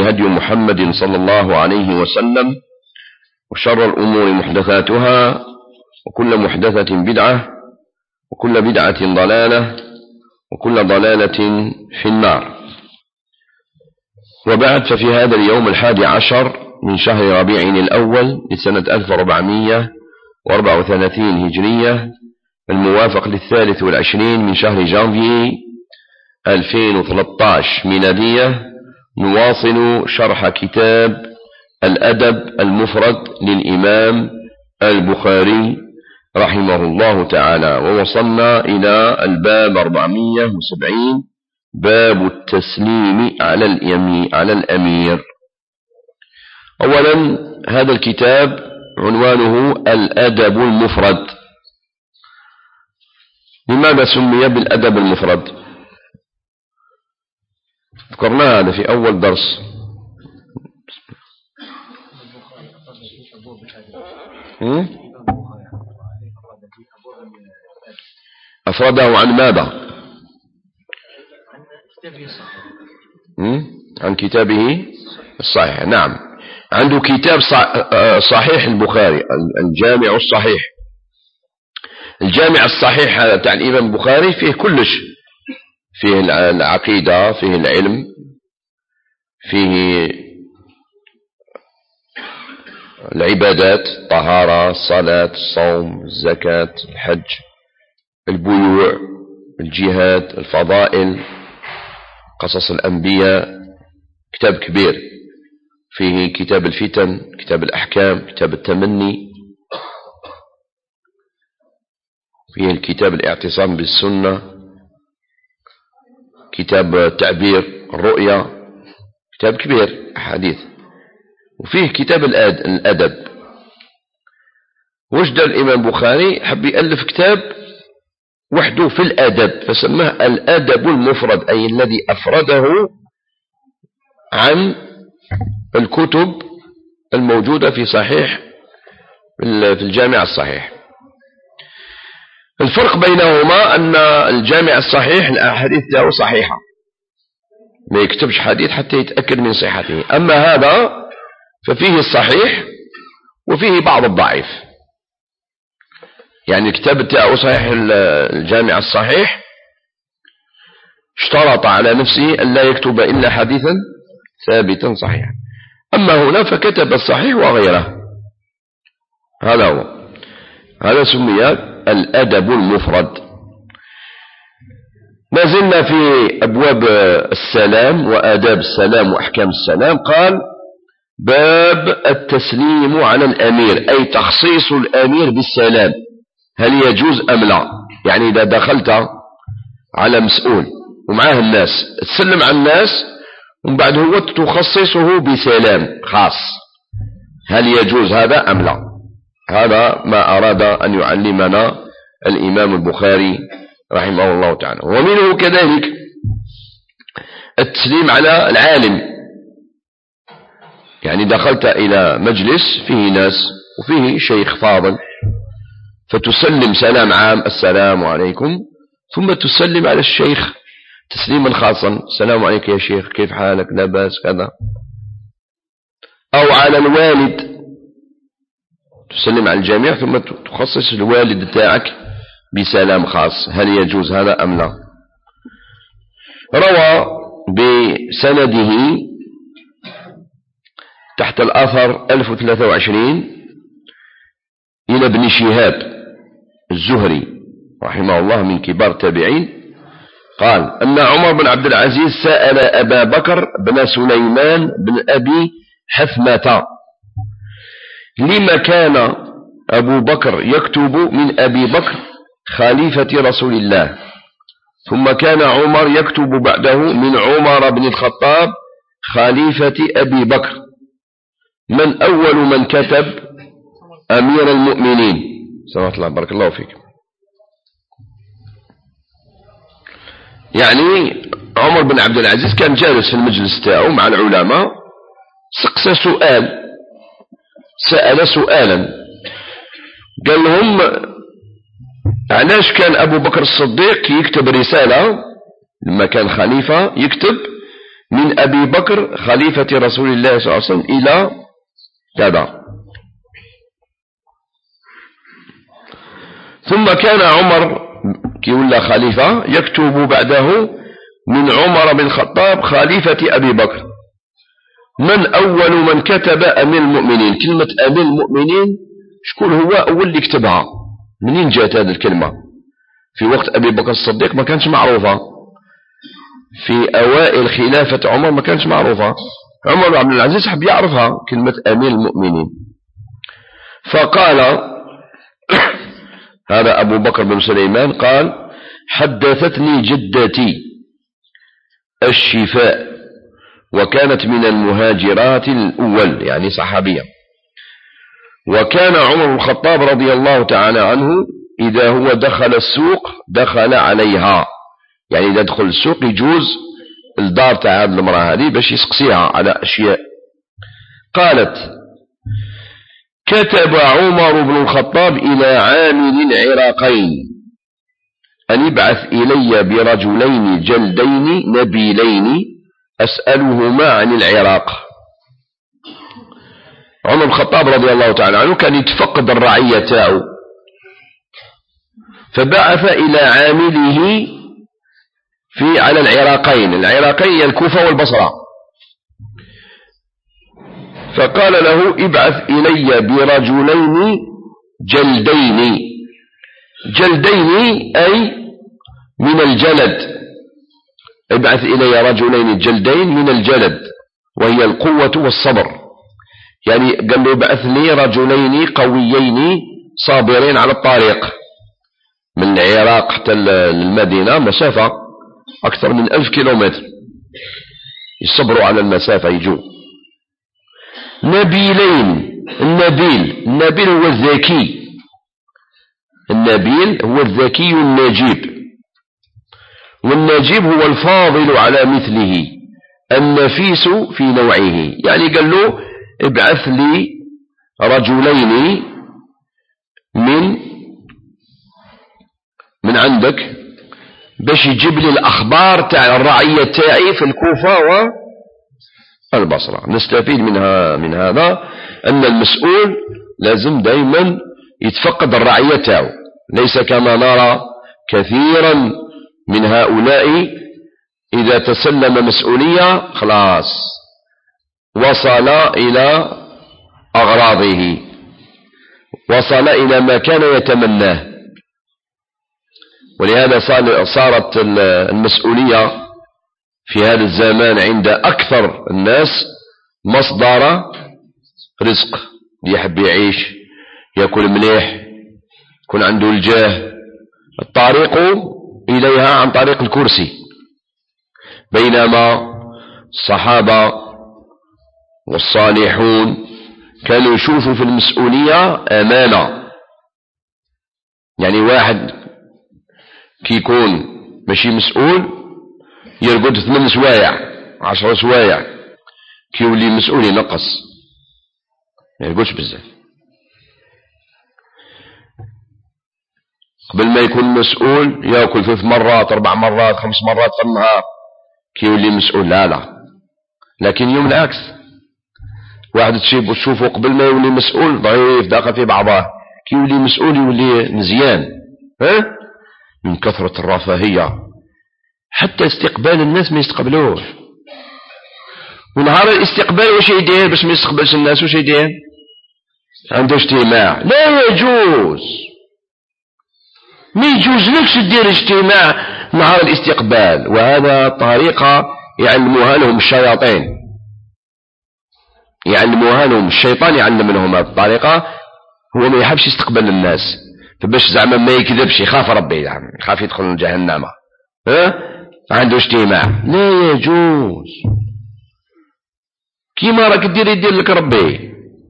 هدي محمد صلى الله عليه وسلم، وشر الأمور محدثاتها، وكل محدثة بدعة، وكل بدعة ضلالة، وكل ضلالة في النار. وبعد، ففي هذا اليوم 11 من شهر ربيع الأول لسنة 1434 هجرية، الموافق 23 من شهر جانفي 2013 ميلادية، نواصل شرح كتاب الأدب المفرد للإمام البخاري رحمه الله تعالى، ووصلنا إلى الباب 470، باب التسليم على الأمير. أولا، هذا الكتاب عنوانه الأدب المفرد. لماذا سمي بالأدب المفرد؟ ذكرنا هذا في أول درس. أفرده عن ماذا؟ عن كتابه الصحيح. نعم، عنده كتاب صحيح البخاري، الجامع الصحيح. الجامع الصحيح هذا تاع الإمام البخاري فيه كلش، فيه العقيدة، فيه العلم، فيه العبادات، الطهارة، الصلاة، الصوم، الزكاة، الحج، البيوع، الجهاد، الفضائل، قصص الأنبياء. كتاب كبير، فيه كتاب الفتن، كتاب الأحكام، كتاب التمني، فيه الكتاب الاعتصام بالسنة، كتاب التعبير، الرؤيا، كتاب كبير أحاديث. وفيه كتاب الأدب. وجد الإمام البخاري حب يألف كتاب وحده في الأدب، فسماه الأدب المفرد، أي الذي أفرده عن الكتب الموجودة في صحيح، في الجامع الصحيح. الفرق بينهما أن الجامع الصحيح الأحاديث له صحيحة، ما يكتبش حديث حتى يتأكد من صحته. أما هذا ففيه الصحيح وفيه بعض الضعيف. يعني الكتاب تاعه صحيح، الجامع الصحيح اشترط على نفسه أن لا يكتب إلا حديثا ثابتا صحيحا. أما هنا فكتب الصحيح وغيره. هذا هو، هذا سمي الأدب المفرد. ما زلنا في أبواب السلام وآداب السلام وأحكام السلام. قال: باب التسليم على الأمير، أي تخصيص الأمير بالسلام، هل يجوز أم لا؟ يعني إذا دخلت على مسؤول ومعاه الناس، تسلم على الناس ومن بعد هو تخصصه بسلام خاص، هل يجوز هذا أم لا؟ هذا ما أراد أن يعلمنا الإمام البخاري رحمه الله تعالى. ومنه كذلك التسليم على العالم. يعني دخلت إلى مجلس فيه ناس وفيه شيخ فاضل، فتسلم سلام عام، السلام عليكم، ثم تسلم على الشيخ تسليما خاصا، السلام عليك يا شيخ، كيف حالك، لا بأس كذا. أو على الوالد، تسلم على الجميع ثم تخصص الوالد تاعك بسلام خاص، هل يجوز هذا أم لا؟ روى بسنده تحت الأثر 1023 إلى ابن شهاب الزهري رحمه الله من كبار التابعين، قال أن عمر بن عبد العزيز سأل أبا بكر بن سليمان بن أبي حثمة: لما كان أبو بكر يكتب من أبي بكر خليفة رسول الله، ثم كان عمر يكتب بعده من عمر بن الخطاب خليفة أبي بكر، من أول من كتب أمير المؤمنين؟ سلام الله، بارك الله فيك. يعني عمر بن عبد العزيز كان جالس في المجلس تاعه مع العلماء، سقسى سأل سؤالا، قال لهم: علاش كان أبو بكر الصديق يكتب رسالة لما كان خليفة، يكتب من أبي بكر خليفة رسول الله صلى الله عليه وسلم إلى كذا. ثم كان عمر كيولى خليفة يكتب بعده من عمر بن الخطاب خليفة أبي بكر. من أول من كتب أمير المؤمنين؟ كلمة أمير المؤمنين شكون هو أول اللي كتبها؟ منين جاءت هذه الكلمة؟ في وقت أبي بكر الصديق ما كانش معروفة، في أوائل خلافة عمر ما كانش معروفة. عمر بن عبد العزيز حب يعرفها كلمة أمير المؤمنين، فقال هذا أبو بكر بن سليمان قال: حدثتني جدتي الشفاء، وكانت من المهاجرات الأول، يعني صحابية. وكان عمر بن الخطاب رضي الله تعالى عنه إذا هو دخل السوق دخل عليها، يعني إذا دخل السوق يجوز الدار تاع هذه المرأة هذه باش يسقسيها على أشياء. قالت: كتب عمر بن الخطاب إلى عامل العراقين أن يبعث إلي برجلين جلدين نبيلين أسألهما عن العراق. عمر بن الخطاب رضي الله تعالى عنه كان يتفقد الرعية تاعه، فبعث إلى عامله على العراقين. العراقين هي الكوفة والبصرة. فقال له: ابعث إلي برجلين جلدين. جلدين أي من الجلد، ابعث إلي رجلين جلدين من الجلد وهي القوة والصبر. يعني قال له: ابعث لي رجلين قويين صابرين على الطريق من العراق حتى المدينة، مسافة أكثر من 1000 كيلومتر، يصبروا على المسافة يجوا. نبيلين. النبيل هو الذكي، النبيل هو الذكي النجيب، والنجيب هو الفاضل على مثله، النفيس في نوعه. يعني قال له: ابعث لي رجلين من عندك باش يجيب لي الأخبار تاع الرعية تاعي في الكوفة والبصرة. نستفيد من هذا أن المسؤول لازم دائما يتفقد الرعية تاعه، ليس كما نرى كثيرا من هؤلاء إذا تسلم مسؤولية خلاص وصل إلى أغراضه، وصل إلى ما كان يتمناه. ولهذا صارت المسؤولية في هذا الزمان عند أكثر الناس مصدر رزق، يحب يعيش يأكل مليح يكون عنده الجاه، الطريق إليها عن طريق الكرسي. بينما الصحابة والصالحون كانوا يشوفوا في المسؤولية أمانة. يعني واحد كي يكون ماشي مسؤول يرقد 8 سوايع 10 سوايع، كي يولي مسؤول ينقص ما يرقدش بزاف. قبل ما يكون مسؤول يأكل 3 مرات 4 مرات 5 مرات في النهار، كي يولي مسؤول لا. لكن يوم العكس، واحد تشوفه قبل ما يولي مسؤول ضعيف داخل في بعضه، كي يولي مسؤول يولي مزيان. من كثرة الرفاهية حتى استقبال الناس ما يستقبلوش. ونهار الاستقبال واش يدير باش ما يستقبلش الناس؟ واش يدير؟ عنده اجتماع. لا يجوز، ما يجوز لكش دير اجتماع نهار الاستقبال. وهذا طريقة يعلموها لهم الشياطين، يعلموها لهم الشيطان، يعلم لهم هذه الطريقة. هو ما يحبش يستقبل الناس، فباش زعما ما يكذبش، يخاف ربي، يعني يخاف يدخل جهنم. عنده اجتماع. لا يجوز، كيما راك دير يدير لك ربي.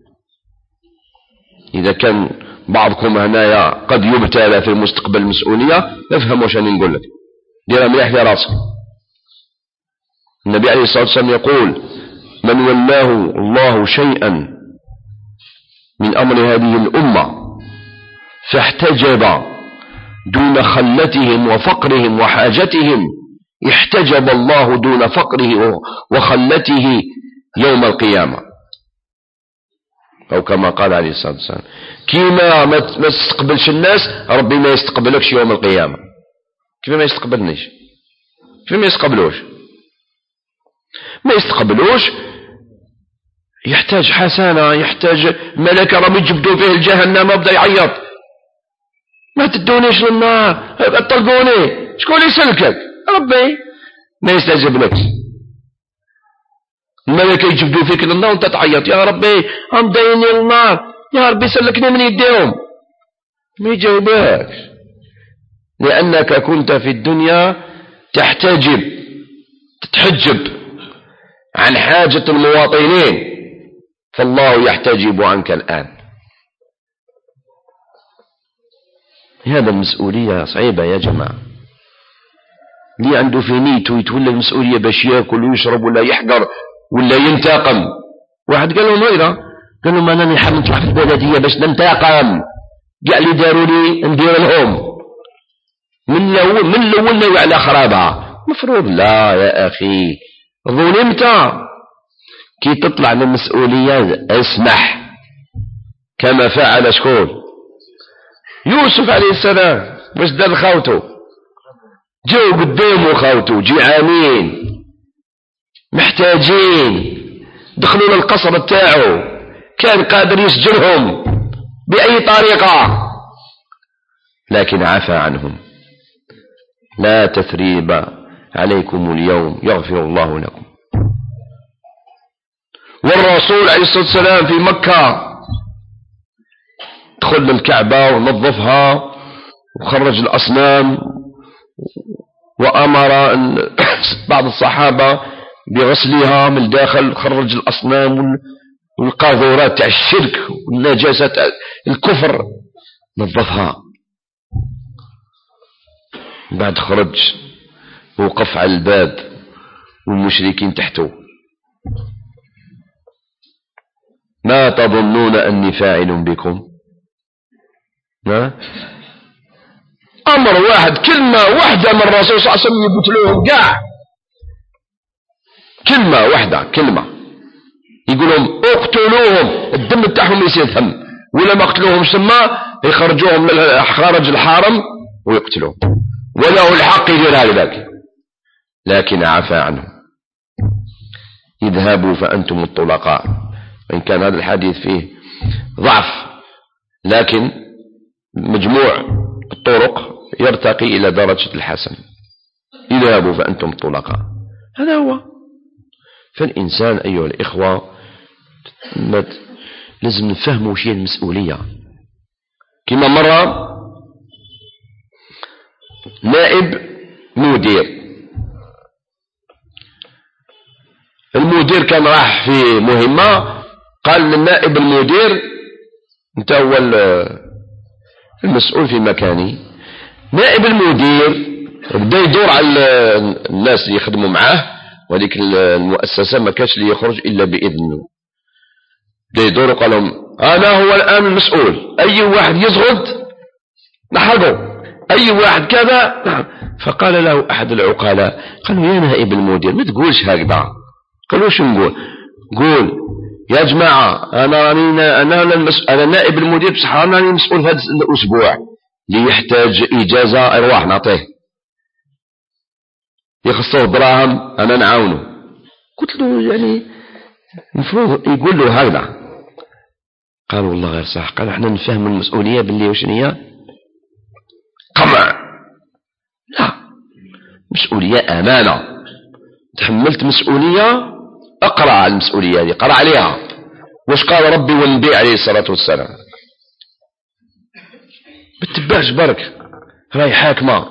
إذا كان بعضكم هنايا قد يبتلى في المستقبل المسؤولية، افهم واش راني نقول لك، ديرها مليح في راسك. النبي عليه الصلاة والسلام يقول: من ولاه الله شيئا من أمر هذه الأمة فاحتجب دون خلتهم وفقرهم وحاجتهم احتجب الله دون فقره وخلته يوم القيامة، أو كما قال عليه الصلاة والسلام كيما ما تستقبلش الناس ربي ما يستقبلكش يوم القيامة. كيف ما يستقبلنيش؟ كيف ما يستقبلوش؟ ما يستقبلوش، يحتاج حسنة، يحتاج ملكة ربي يجبدوا فيه الجهنم وبدأ يعيط ما تدونيش للنار اطلقوني، شكون يسلكك؟ ربي ما يستجيب لك. الملكة يجبدوا فيك للنار وانت تعيط يا ربي هم دايني للنار، يا ربي سلكني من يديهم، ما يجاوبك لأنك كنت في الدنيا تتحجب عن حاجة المواطنين، فالله يحتجب عنك الآن. هذا المسؤولية صعيبة يا جماعة. اللي عنده في نيته يتولى المسؤولية باش يأكل ويشرب ولا يحقر ولا ينتقم. واحد قال له نويرة، قال له ما أنا نحب نطلع في البلدية باش ننتقم، قال لي داروا لي ندير لهم من الأول على خرابها. مفروض لا يا أخي، ظلمت كي تطلع من المسؤولية اسمح، كما فعل شكون؟ يوسف عليه السلام. باش دار خوته جاو قدامه خوته جيعانين محتاجين، دخلوا للقصر بتاعه، كان قادر يسجنهم بأي طريقة لكن عفى عنهم. لا تثريب عليكم اليوم يغفر الله لكم. والرسول عليه الصلاة والسلام في مكة دخل للكعبة ونظفها وخرج الأصنام، وأمر بعض الصحابة بغسلها من الداخل، خرج الأصنام والقاذورات تاع الشرك والنجاسة الكفر نظفها. بعد خرج ووقف على الباب والمشركين تحته، ما تظنون أني فاعل بكم؟ أمر واحد، كلمة واحدة من الرسول صلى الله عليه وسلم يقتلوهم كاع، كلمة واحدة، كلمة يقول لهم اقتلوهم، الدم بتاعهم يصير ثم، ولا ما قتلوهمش ثم يخرجوهم من خارج الحرم ويقتلوهم، وله الحق يدير هذا، لكن عفى عنهم. اذهبوا فأنتم الطلقاء. وإن كان هذا الحديث فيه ضعف، لكن مجموع الطرق يرتقي إلى درجة الحسن. اذهبوا فأنتم الطلقاء، هذا هو. فالإنسان أيها الإخوة لازم نفهموا شيء المسؤولية. كما مرة نائب مدير، المدير كان راح في مهمة، قال للنائب المدير انت هو المسؤول في مكاني. نائب المدير بدا يدور على الناس اللي يخدموا معاه، وهذيك المؤسسة ما كانش اللي يخرج إلا بإذنه. بدا يدور وقال لهم أنا هو الآن المسؤول، أي واحد يزغد نحقه، أي واحد كذا. فقال له أحد العقلاء، قالوا يا نائب المدير ما تقولش هكذا. قالوا شو نقول؟ قول يا جماعة أنا نائب المدير، بصح أنا مسؤول هذا الأسبوع، اللي يحتاج إجازة أرواح نعطيه، يخصوه دراهم أنا نعاونه. قلت له يعني المفروض يقول له هكذا. قالوا والله غير صح. قالوا احنا نفهم المسؤولية باللي وش هي قمع، لا، مسؤولية أمانة. تحملت مسؤولية، اقرأ على المسؤولية هذه، قرأ عليها واش قال ربي والنبي عليه الصلاة والسلام. بتباش برك راهي حاكمة،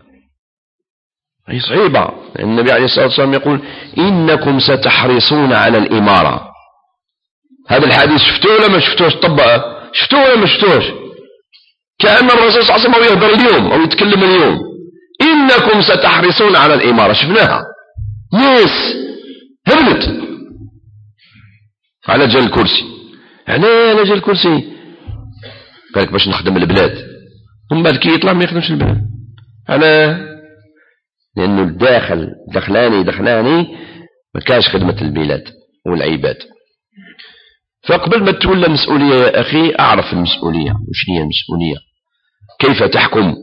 هي صعيبة. النبي عليه الصلاة والسلام يقول إنكم ستحرصون على الإمارة. هذا الحديث شفتوه ولا ما شفتوش؟ طبقه شفتوه ولا ما شفتوش؟ كأن الرسول صلى الله عليه وسلم يهضر اليوم أو يتكلم اليوم. إنكم ستحرصون على الإمارة، شفناها ناس هبلت على جال الكرسي. على جال الكرسي قالك باش نخدم البلاد، ومن بعد كي يطلع ما يخدمش البلاد. على لأنه دخلاني ما كانش خدمة البلاد والعباد. فقبل ما تولى المسؤولية يا أخي أعرف المسؤولية وش هي المسؤولية، كيف تحكم.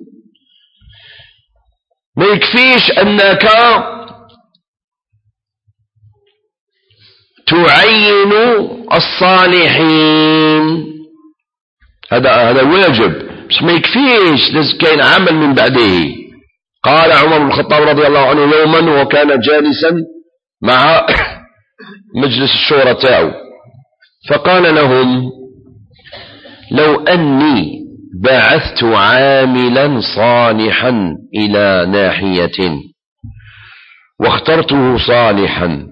ما يكفيش أنك تعين الصالحين، هذا واجب، بس ما يكفيش، لازم كاين عمل من بعده. قال عمر بن الخطاب رضي الله عنه يوما وكان جالسا مع مجلس الشورى تاعو، فقال لهم: لو أني بعثت عاملا صالحا إلى ناحية واخترته صالحا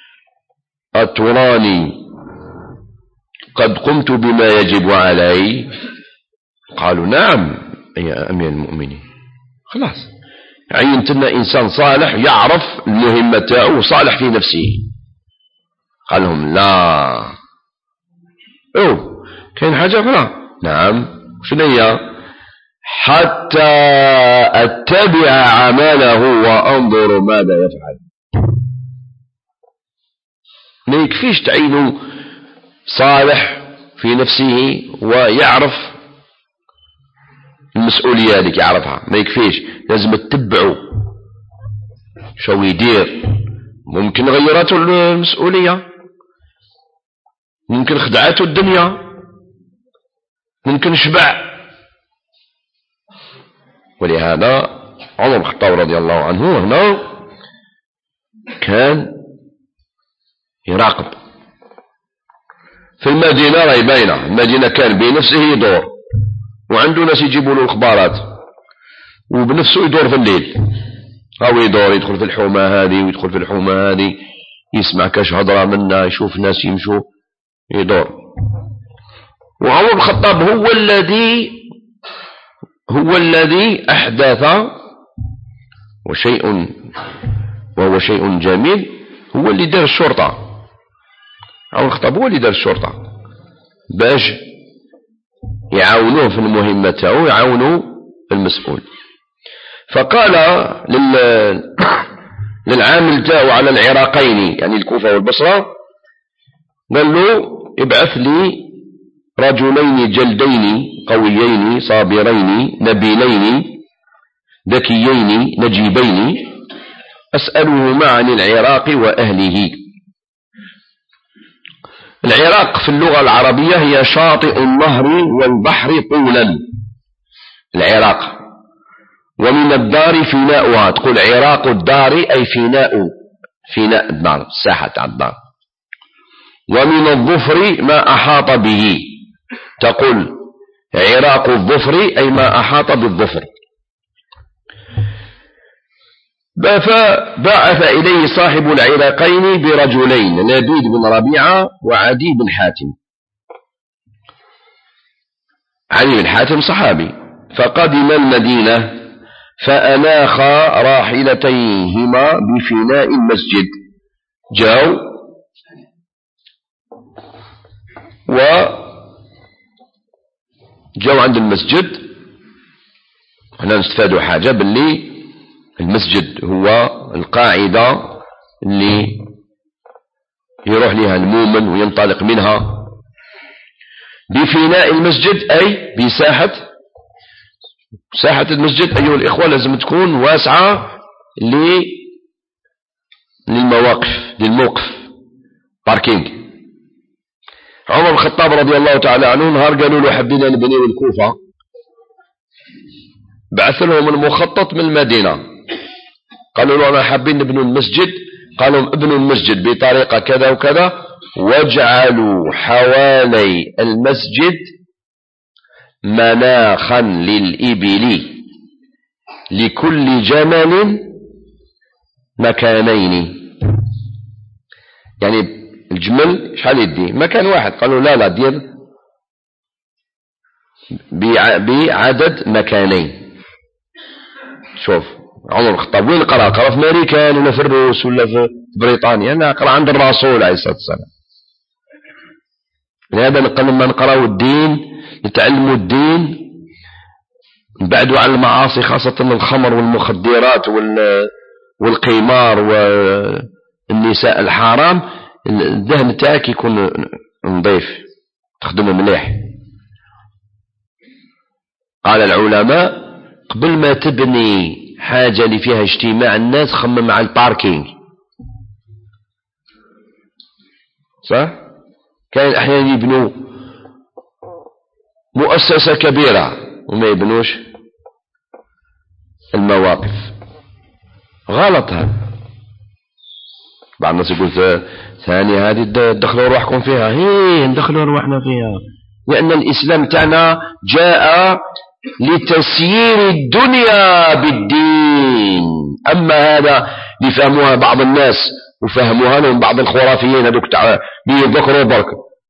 أتراني قد قمت بما يجب علي؟ قالوا: نعم يا أمير المؤمنين. خلاص عينت لنا إنسان صالح يعرف المهمة تاعه صالح في نفسه. قال لهم: لا، كاين حاجة أخرى. نعم، شنو هي؟ حتى أتبع عمله وأنظر ماذا يفعل. ما يكفيش تعينه صالح في نفسه ويعرف المسؤولية هذيك يعرفها، ما يكفيش، لازم تتبعه شو يدير. ممكن غيرته المسؤولية، ممكن خدعته الدنيا، ممكن شبع. ولهذا عمر بن الخطاب رضي الله عنه هنا كان يراقب. في المدينة راهي باينة، المدينة كان بنفسه يدور، وعنده ناس يجيبوا له الأخبارات، وبنفسه يدور في الليل، أو يدخل في الحومة هذه ويدخل في الحومة هذه، يسمع كاش هضرة منا، يشوف ناس يمشوا، يدور. وعمر بن الخطاب هو الذي أحدث، وهو شيء جميل، هو اللي دار الشرطة. عمر بن الخطاب هو اللي دار الشرطة باش يعاونوه في المهمة تاعو، يعاونوا المسؤول. فقال للعامل تاعو على العراقين، يعني الكوفة والبصرة، قال له: ابعث لي رجلين جلدين قويين صابرين نبيلين ذكيين نجيبين أسألهما عن العراق وأهله. العراق في اللغة العربية هي شاطئ النهر والبحر طولا، العراق. ومن الدار فناؤها، تقول عراق الدار أي فناء الدار، الساحة تاع الدار. ومن الظفر ما أحاط به، تقول عراق الظفر أي ما أحاط بالظفر. فبعث إليه صاحب العراقين برجلين، لبيد بن ربيعة وعدي بن حاتم. علي بن حاتم صحابي. فقدم المدينة فأناخا راحلتيهما بفناء المسجد. جاءوا عند المسجد. هنا نستفادوا حاجة، باللي المسجد هو القاعدة اللي يروح لها المؤمن وينطلق منها. بفناء المسجد أي ساحة المسجد أيها الإخوة لازم تكون واسعة للموقف باركينج. عمر بن الخطاب رضي الله تعالى عنه نهار قالوا له: حبينا نبنيو الكوفة، بعث لهم المخطط من المدينة، قالوا له: أنا حابين نبنوا المسجد. قالوا: ابنوا المسجد بطريقة كذا وكذا، واجعلوا حوالي المسجد مناخا للإبل لكل جمل مكانين. يعني الجمل شحال يدي؟ مكان واحد. قالوا: لا دير بعدد مكانين. شوف عمر بن الخطاب وين قرأ في أمريكا ولا في الروس ولا في بريطانيا؟ لا، قرأ عند الرسول عليه الصلاة والسلام. لهذا لما نقرأوا الدين يتعلموا الدين، نبعدوا عن المعاصي، خاصة الخمر والمخدرات والقمار والنساء الحرام، الذهن تاعك يكون نظيف، تخدمه مليح. قال العلماء قبل ما تبني حاجة اللي فيها اجتماع الناس خمم على الباركينج، صح؟ كان احيانا يبنوا مؤسسة كبيرة وما يبنوش المواقف، غلط هذا. بعض الناس يقول ثاني هذه دخلوا روحكم فيها، هي ندخلوا روحنا فيها، لأن الإسلام تاعنا جاء لتسيير الدنيا بالدين. أما هذا لفهموها بعض الناس وفهموها لهم بعض الخرافيين هذوك تاع بيذكروا برك،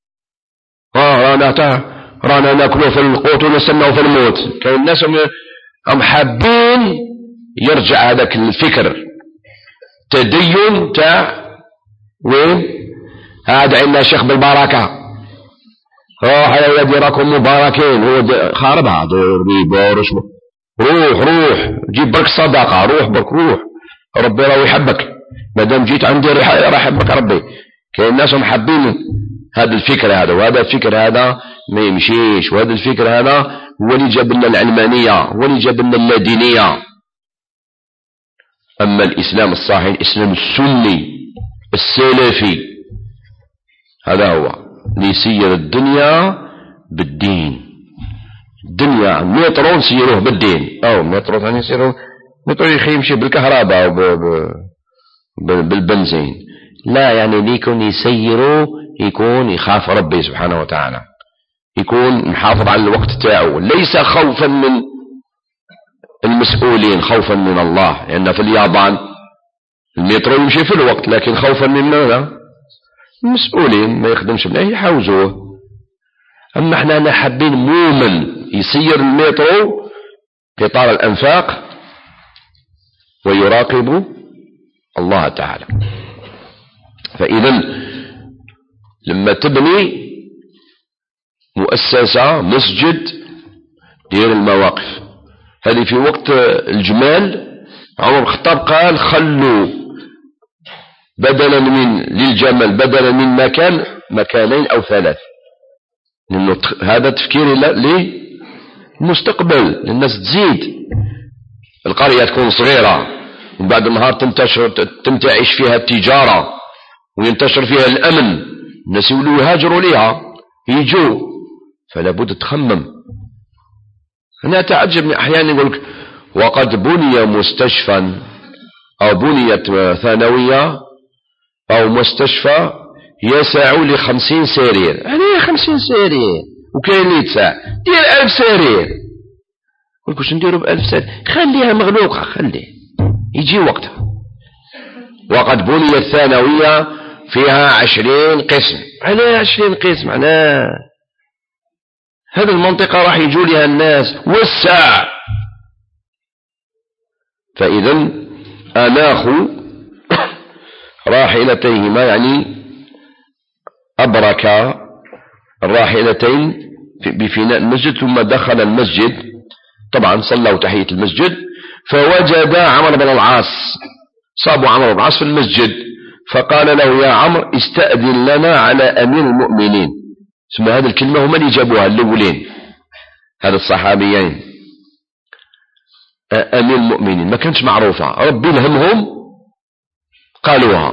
رانا ناكلوا في القوت ونستنوا في الموت. كان الناس هم حابين يرجع هذاك الفكر تدين تاع وين هذا عندنا شيخ بالبركة، روح يا ولدي راكم مباركين، هو خاربها ريبا ورشوة، روح جيب برك صدقة، روح برك روح، ربي راه يحبك مادام جيت عندي راح يحبك ربي. كاين الناس هم حابين هذا الفكر هذا، وهذا الفكر هذا ما يمشيش، وهذا الفكر هذا هو اللي جاب لنا العلمانية، هو اللي جاب لنا اللادينية. أما الإسلام الصحيح الإسلام السني السلفي هذا هو ليسير الدنيا بالدين. الدنيا مترو نسيروه بالدين، أو مترو ثاني يسيروه مترو يمشي بالكهرباء أو بالبنزين، لا يعني ليكون يسيروا يكون يخاف ربي سبحانه وتعالى، يكون محافظ على الوقت تاعه، ليس خوفا من المسؤولين، خوفا من الله. لأن في اليابان المترو يمشي في الوقت، لكن خوفا من ماذا؟ المسؤولين ما يخدمش بلا يحاوزوه. أما احنا حابين مؤمن يسير المترو قطار الأنفاق ويراقب الله تعالى. فإذا لما تبني مؤسسة مسجد دير المواقف هذه في وقت الجمال. عمر بن الخطاب قال خلوا بدلا من للجمل بدلا من مكانين أو ثلاث، لأنه هذا تفكير للمستقبل، للناس تزيد، القرية تكون صغيرة من بعد النهار تنتعش فيها التجارة وينتشر فيها الأمن، الناس يولوا يهاجروا ليها يجوا، فلا بد تخمم. أنا أتعجب أحيانا يقولك وقد بني مستشفى أو بنيت ثانوية أو مستشفى يسع ل50 سرير، يعني 50 سرير وكاين اللي يتسع دير 1000 سرير، قلت واش نديروا ب1000 سرير؟ خليها مغلوقة، خليه يجي وقتها. وقد بنيت ثانوية فيها 20 قسم، على 20 قسم معناه هذه المنطقة راح يجوا لها الناس وسع. فإذا أناخوا راحلتيهما، يعني أبرك الراحلتين بفناء المسجد، ثم دخل المسجد، طبعا صلوا تحية المسجد، فوجد عمرو بن العاص، صابوا عمرو بن العاص في المسجد، فقال له يا عمرو استأذن لنا على أمير المؤمنين. ثم هذه الكلمة هم اللي جابوها الأولين، هذا الصحابيين أمير المؤمنين ما كانتش معروفة، ربي لهمهم قالوها.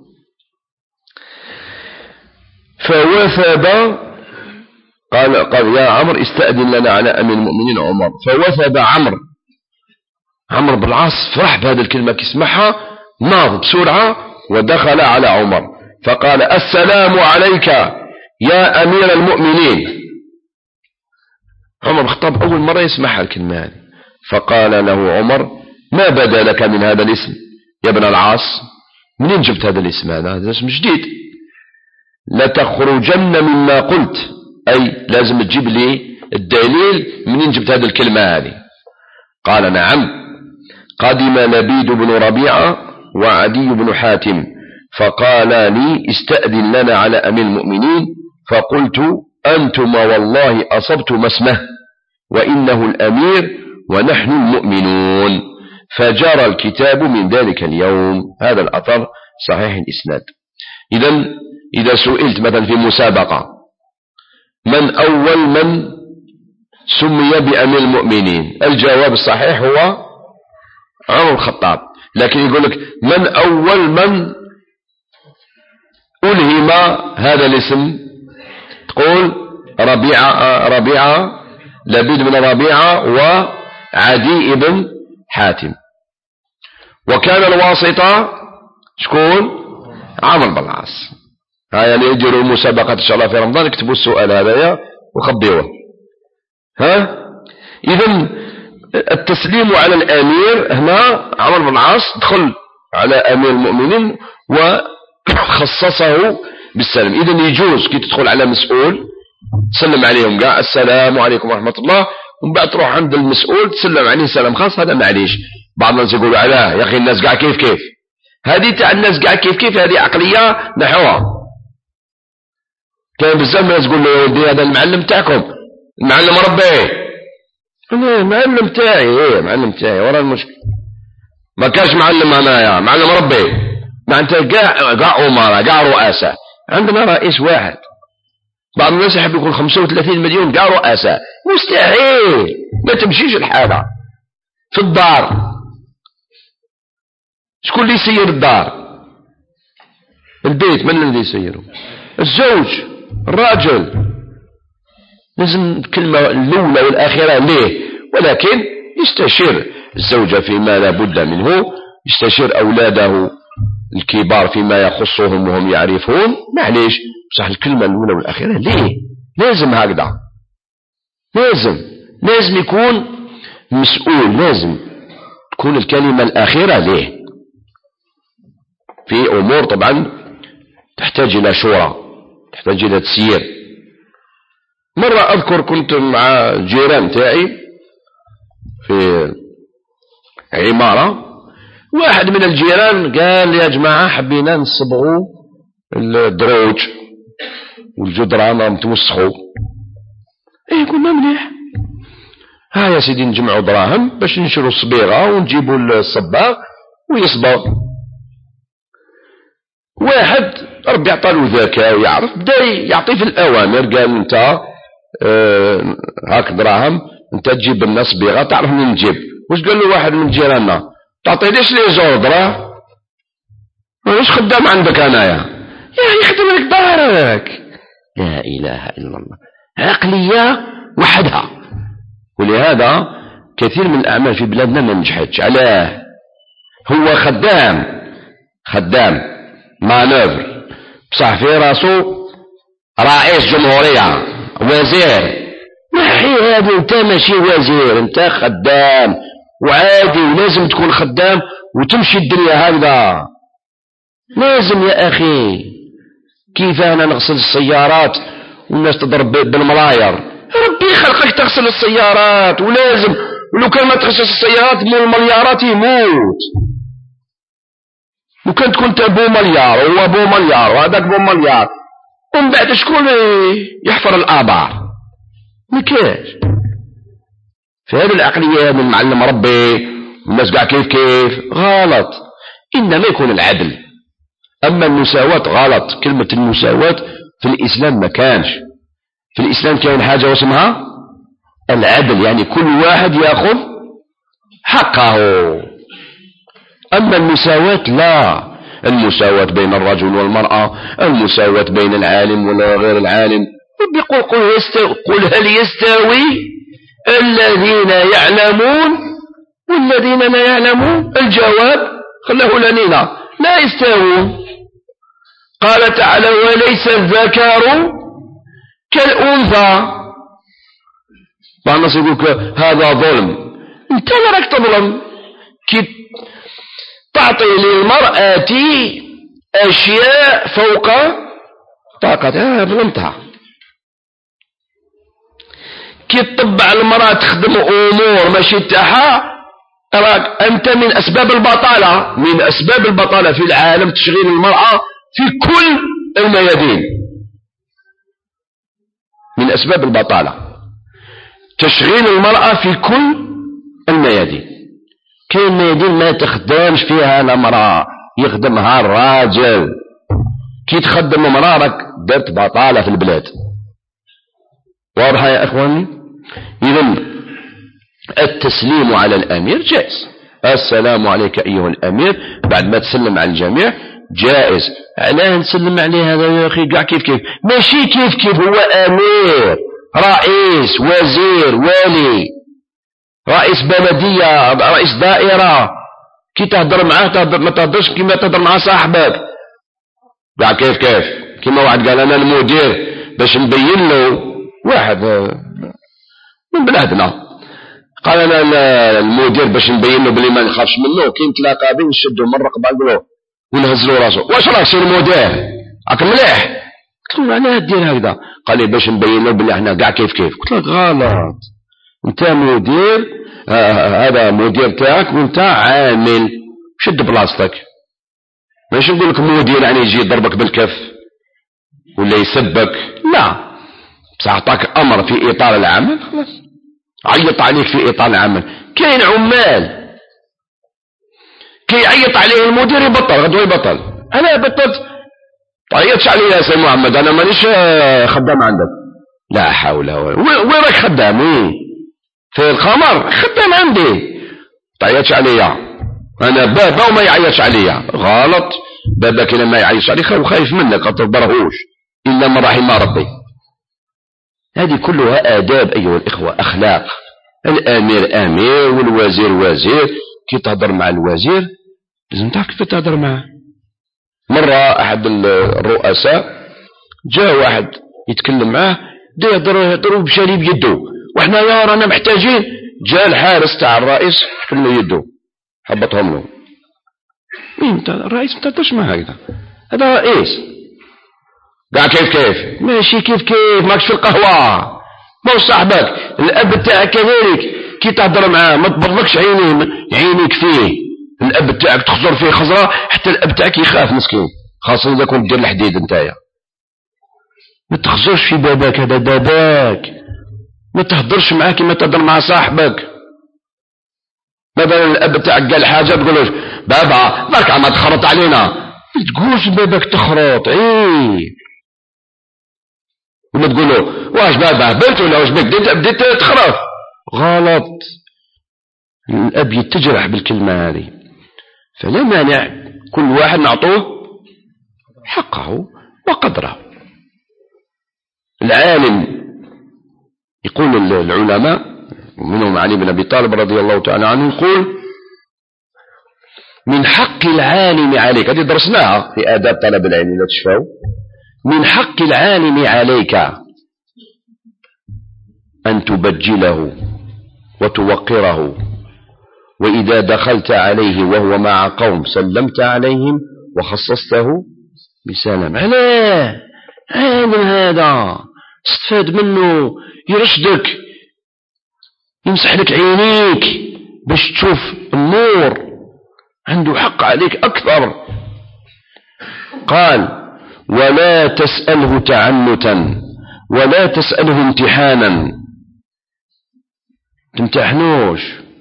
فوثب قال يا عمرو استأذن لنا على أمير المؤمنين عمر. فوثب عمرو بن العاص فرح بهذه الكلمة كيسمعها، ناض بسرعة ودخل على عمر فقال السلام عليك يا أمير المؤمنين. عمر بن الخطاب أول مرة يسمعها الكلمة هذه، فقال له عمر ما بدا لك من هذا الاسم يا ابن العاص؟ منين جبت هذا الاسم؟ هذا اسم جديد، لتخرجن مما قلت، أي لازم تجيب لي الدليل منين جبت هذه الكلمة هذه. قال نعم، قدم لبيد بن ربيعة وعدي بن حاتم فقال لي استأذن لنا على أمير المؤمنين، فقلت أنتما والله أصبتما اسمه وإنه الأمير ونحن المؤمنون. فجرى الكتاب من ذلك اليوم. هذا الأثر صحيح الإسناد. إذا سئلت مثلا في مسابقة من أول من سمي بأمير المؤمنين، الجواب الصحيح هو عمر الخطاب. لكن يقول لك من أول من ألهم هذا الاسم، تقول ربيعة لبيد بن ربيعة وعدي بن حاتم. وكان الواسطة شكون؟ عمرو بن العاص. هيا اللي يديروا المسابقات إن شاء الله في رمضان اكتبوا السؤال هذا وخبيوه. إذن التسليم على الأمير هنا عمرو بن العاص دخل على أمير المؤمنين وخصصه بالسلام. إذن يجوز كي تدخل على مسؤول تسلم عليهم قاع السلام عليكم ورحمة الله، ومن بعد تروح عند المسؤول تسلم عليه سلام خاص. هذا معليش. بعض الناس يقولوا علاه يا أخي الناس قاع كيف كيف. هذه تاع الناس قاع كيف كيف هذه عقلية نحوها. كان بزاف الناس يقول له يا ولدي هذا المعلم تاعكم، المعلم ربي. أنا معلم تاعي معلم تاعي ورا المشكل. ما كانش معلم أنايا معلم ربي. ما أنت قاع أمراء قاع رؤساء. عندنا رئيس واحد. بعض الناس يحب يقول 35 مليون قاع رؤساء. مستحيل، ما تمشيش الحالة. في الدار شكون اللي يسير الدار؟ البيت من الذي يسيره؟ الزوج الراجل. لازم الكلمة الأولى والآخرة ليه، ولكن يستشير الزوجة فيما لا بد منه، يستشير أولاده الكبار فيما يخصهم وهم يعرفون. معليش صح الكلمة الأولى والآخرة ليه؟ لازم هكذا. لازم يكون مسؤول، لازم تكون الكلمة الأخيرة ليه. في أمور طبعا تحتاج إلى شورى، تحتاج إلى تسيير. مرة أذكر كنت مع جيران تاعي في عمارة، واحد من الجيران قال يا جماعة حبينا نصبغوا الدروج والجدران متوسخوا. قلنا مليح، ها يا سيدي نجمعوا دراهم باش نشروا الصبيغة ونجيبوا الصباغ ويصبغ. واحد ربي عطاله ذكاء ويعرف، بدا يعطي في الأوامر. قال انت هاك دراهم انت تجيب لنا صبيغة، تعرف منين نجيب. واش قال له واحد من جيراننا؟ تعطي ليش لي زوردرة؟ واش خدام عندك انايا؟ يا يخدم لك دارك. لا اله الا الله، عقلية وحدها. ولهذا كثير من الاعمال في بلادنا ما نجحتش. علاه؟ هو خدام مانوفر بصح في راسو رئيس جمهورية وزير. نحي هذا، انت ماشي وزير، انت خدام وعادي، ولازم تكون خدام وتمشي الدنيا هكذا. لازم يا اخي. كيف انا نغسل السيارات والناس تضرب بالملاير؟ ربي خلقك تغسل السيارات، ولازم، ولو كان ما تغسل السيارات مو المليارات يموت. وكان تكون بو مليار وهو بو مليار وهذاك بو مليار، ومن بعد شكون يحفر الآبار؟ مكاش. في هذه العقلية من معلم ربي الناس قاع كيف غلط. إنما يكون العدل. أما المساواة غلط. كلمة المساواة في الإسلام ما كانش. في الإسلام كان حاجة واسمها العدل، يعني كل واحد يأخذ حقه. أما المساواة لا. المساواة بين الرجل والمرأة، المساواة بين العالم وغير العالم. قل هل يستوي الذين يعلمون والذين لا يعلمون؟ الجواب خله لنينا، لا يستوون. قال تعالى وليس الذكر كالأنثى. بعض الناس يقول هذا ظلم. انت لا راك تظلم كي تعطي للمرأة أشياء فوق طاقتها، ظلمتها. كي تطبع المرأة تخدم أمور ماشي تاعها، راك أنت من أسباب البطالة. من أسباب البطالة في العالم تشغيل المرأة في كل الميادين. من أسباب البطالة تشغيل المرأة في كل الميادين. كاين ميادين ما تخدمش فيها المرأة، يخدمها الراجل. كي تخدم المرأة راك درت بطالة في البلاد. واضح يا اخواني؟ اذن التسليم على الامير جائز. السلام عليك ايها الامير بعد ما تسلم على الجميع جائز. علاه نسلم عليه هذا يا اخي كاع كيف كيف؟ ماشي كيف كيف، هو امير، رئيس، وزير، والي، رئيس بلدية، رئيس دائرة. كي تهدر معاه ما تهدرش كيما تهدر مع صاحبك كاع كيف كيف. كيما واحد قال انا المدير باش نبين له، واحد من بلادنا قال انا المدير باش نبين له بلي ما نخافش منه، كي نتلاقى به نشدو من الرقبه نقولو ونهزلو راسو، واش راك سير المدير راك مليح؟ قلت له معناها دير هكذا. قال لي باش نبين له بلي احنا كاع كيف كيف. قلت له غلط، انت مدير، هذا مدير تاعك وانت عامل، شد بلاصتك. ماشي نقول لك مدير يعني يجي يضربك بالكف ولا يسبك، لا، بصح عطاك امر في اطار العمل خلاص، عيط عليك في اطار العمل. كاين عمال كي يعيط عليه المدير يبطل، غدوه يبطل. انا بطلت، تعيطش علي يا سي محمد انا مانيش خدام عندك. لا حول ولا قوه. وين راك خدام؟ في الخمر خدام عندي. تعيطش عليا انا بابا وما يعيطش عليا، غلط. باباك لما يعيطش عليك خايف منك، ما تضرهوش الا من رحم ربي. هذه كلها آداب أيها الإخوة، أخلاق. الأمير أمير والوزير وزير. كي تهضر مع الوزير لازم تعرف كيف تهضر معه. مرة أحد الرؤساء جاء واحد يتكلم معه، يهضروا بشاري بيده، وإحنا يا رانا محتاجين. جاء الحارس تاع الرئيس حل له يده، حبطهم له. مين انت؟ الرئيس ما تهضرش معاه هكذا، هذا رئيس. قاع كيف كيف؟ ماشي كيف كيف، ماكش في القهوة، ما هو صاحبك. الأب تاعك كذلك كي تهضر معاه ما تبركش عينيك فيه. الأب تاعك تخزر فيه خزرة حتى الأب تاعك يخاف مسكين، خاصة إذا كنت دير الحديد نتايا. ما تخزرش في باباك، هذا باباك. ما تهضرش معاه كيما تهضر مع صاحبك. مثلا الأب تاعك قال حاجة تقولوش بابا برك ما تخرط علينا، ما تقولش باباك تخرط. ولا تقول له واش بابا بنت ولا واش بك بديت تخرف، غلط. الأب يتجرح بالكلمة هذه. فلا مانع كل واحد نعطوه حقه وقدره. العالم يقول العلماء ومنهم علي بن أبي طالب رضي الله تعالى عنه يقول من حق العالم عليك، هذه درسناها في آداب طلب العلم لا تشفوا. من حق العالم عليك أن تبجله وتوقره، وإذا دخلت عليه وهو مع قوم سلمت عليهم وخصصته بسلام. علاه عالم هذا تستفاد منه، يرشدك، يمسح لك عينيك باش تشوف النور، عنده حق عليك أكثر. قال ولا تسأله تعنتا ولا تسأله امتحانا، تمتحنوش.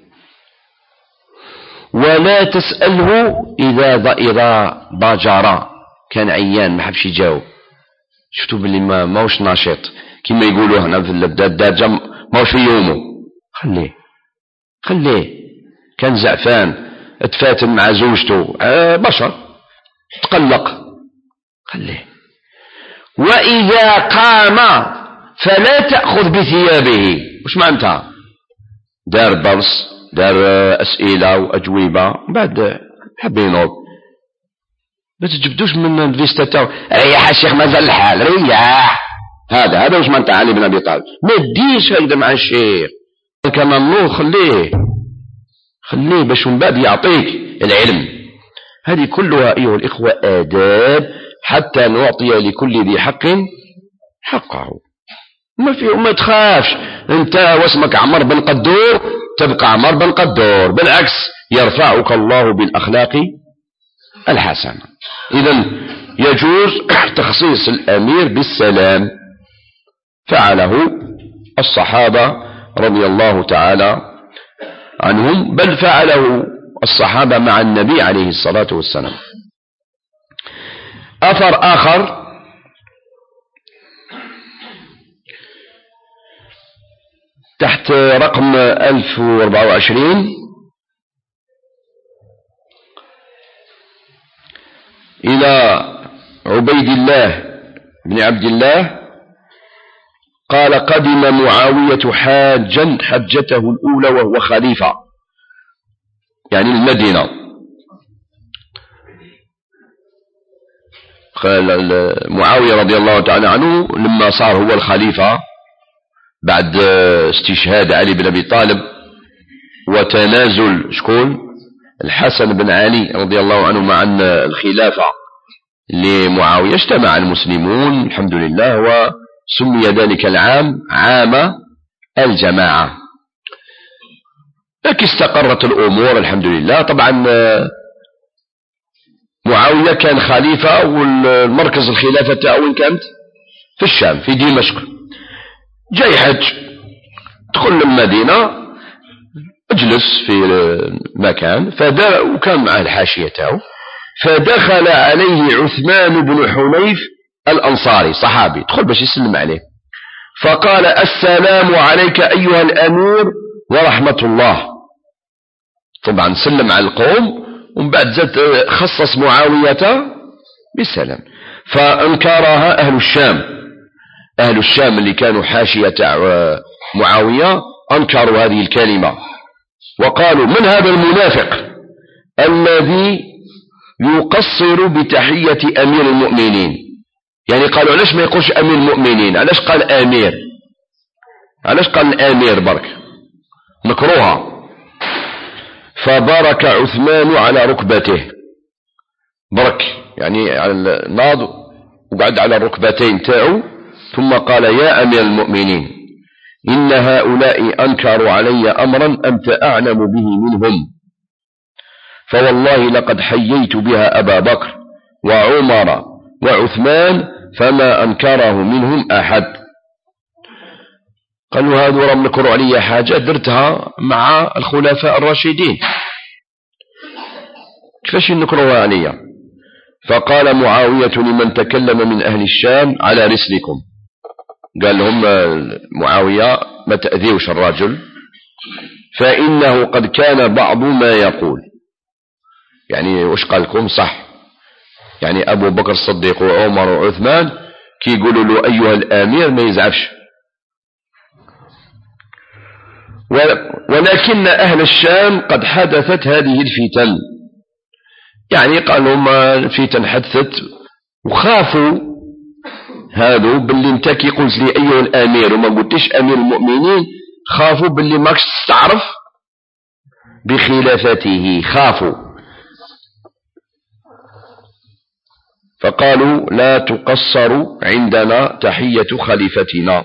ولا تسأله إذا ضجر، كان عيان ما حبش يجاوب، شفتوا باللي ماهوش ناشط كما يقولوا هنا في الدجاجة ماهوش في يومه، خليه. كان زعفان اتفاتن مع زوجته، بشر تقلق، خليه. وإذا قام فلا تأخذ بثيابه. وش معناتها؟ دار برص، دار أسئلة وأجوبة، بعد حب ينوض. ما تجبدوش من الفيستا تاعو، ريح الشيخ مازال الحال، ريح. هذا وش معناتها علي بن أبي طالب، ما تديش هكذا مع الشيخ. كما النور خليه باش من بعد يعطيك العلم. هذه كلها أيها الإخوة آداب حتى نعطي لكل ذي حق حقه. ما تخافش انت واسمك عمر بن قدور تبقى عمر بن قدور، بالعكس يرفعك الله بالأخلاق الحسنة. إذن يجوز تخصيص الأمير بالسلام، فعله الصحابة رضي الله تعالى عنهم، بل فعله الصحابة مع النبي عليه الصلاة والسلام. أثر آخر تحت رقم 1024 إلى عبيد الله بن عبد الله قال: قدم معاوية حاجا حجته الأولى وهو خليفة، يعني المدينة. معاوية رضي الله تعالى عنه لما صار هو الخليفة بعد استشهاد علي بن أبي طالب وتنازل شكون الحسن بن علي رضي الله عنه مع الخلافة لمعاوية، اجتمع المسلمون الحمد لله، وسمي ذلك العام عام الجماعة. لكن استقرت الأمور الحمد لله. طبعا معاوية كان خليفة والمركز الخلافة تاعو وين كانت؟ في الشام في دمشق. جاي حج دخل المدينة اجلس في مكان وكان معه الحاشية تاعو، فدخل عليه عثمان بن حنيف الأنصاري صحابي، دخل باش يسلم عليه، فقال: السلام عليك أيها الأمير ورحمة الله. طبعا سلم على القوم، ومن بعد زاد خصص معاوية بالسلام، فأنكرها أهل الشام. أهل الشام اللي كانوا حاشية معاوية أنكروا هذه الكلمة وقالوا: من هذا المنافق الذي يقصر بتحية أمير المؤمنين؟ يعني قالوا: علاش ما يقولش أمير المؤمنين، علاش قال أمير، علاش قال الأمير برك، نكروها. فبارك عثمان على ركبته، برك يعني على الناض وقعد على الركبتين تاعو، ثم قال: يا أمير المؤمنين، إن هؤلاء أنكروا علي أمرا أنت أعلم به منهم، فوالله لقد حييت بها أبا بكر وعمر وعثمان فما أنكره منهم أحد. قالوا: هذا رب نكروا علي حاجة درتها مع الخلفاء الراشدين، كيفاش نكروا علي؟ فقال معاوية لمن تكلم من أهل الشام: على رسلكم. قال لهم معاوية: ما تأذيوش الرجل، فإنه قد كان بعض ما يقول. يعني وش قال لكم صح، يعني أبو بكر الصديق وعمر وعثمان كي يقولوا له أيها الأمير ما يزعفش. ولكن أهل الشام قد حدثت هذه الفتن، يعني قالوا ما الفتن حدثت وخافوا هذا باللي انت كي قلت لي أيها الأمير وما قلتش أمير المؤمنين، خافوا باللي ماكش تستعرف بخلافته، خافوا. فقالوا: لا تقصر عندنا تحية خليفتنا،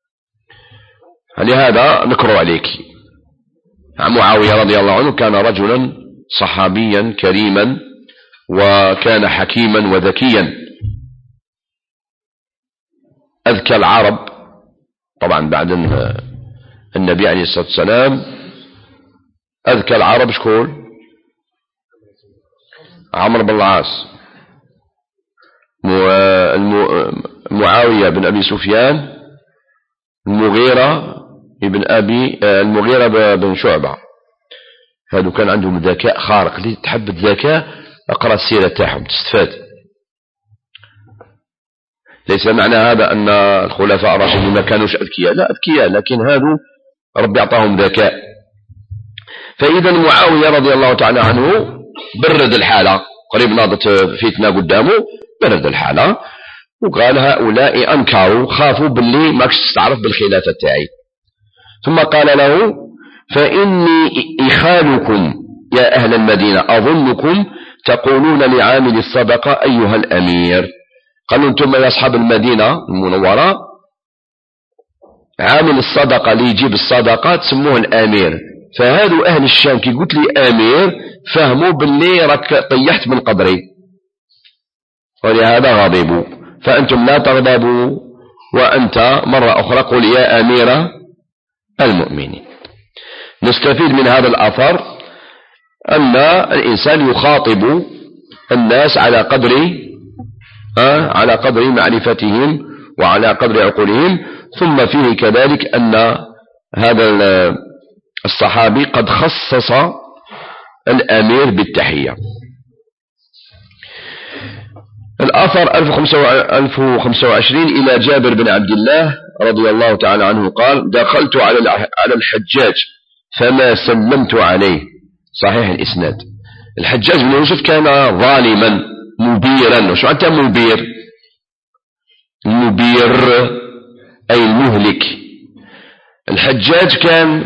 لهذا نكر عليك. معاوية رضي الله عنه كان رجلا صحابيا كريما، وكان حكيما وذكيا، أذكى العرب. طبعا بعد النبي عليه الصلاة والسلام أذكى العرب شكون؟ عمرو بن العاص، معاوية بن أبي سفيان، المغيرة بن شعبة. هذو كان عندهم ذكاء خارق. اللي تحب الذكاء اقرأ السيرة تاعهم تستفاد. ليس معنى هذا أن الخلفاء الراشدين ما كانوش أذكياء، لا أذكياء، لكن هذو ربي أعطاهم ذكاء. فإذا معاوية رضي الله تعالى عنه برد الحالة، قريب ناضت فتنة قدامه، برد الحالة وقال: هؤلاء أنكروا، خافوا باللي ماكش تستعرف بالخلافة تاعي. ثم قال له: فإني إخالكم يا أهل المدينة أظنكم تقولون لعامل الصدقة أيها الأمير. قالوا: أنتم يا أصحاب المدينة المنورة عامل الصدقة اللي يجيب الصدقة تسموه الأمير، فهذو أهل الشام كي قلت لي أمير فهموا باللي راك طيحت من قدري، ولهذا غضبوا. فأنتم لا تغضبوا، وأنت مرة أخرى قل يا أمير المؤمنين. نستفيد من هذا الأثر أن الإنسان يخاطب الناس على قدر معرفتهم وعلى قدر عقولهم. ثم فيه كذلك أن هذا الصحابي قد خصص الأمير بالتحية. الآثر 1025 إلى جابر بن عبد الله رضي الله تعالى عنه قال: دخلت على الحجاج فما سلمت عليه. صحيح الإسناد. الحجاج بن يوسف كان ظالما مبيرا. وشو أنت مبير؟ المبير أي المهلك. الحجاج كان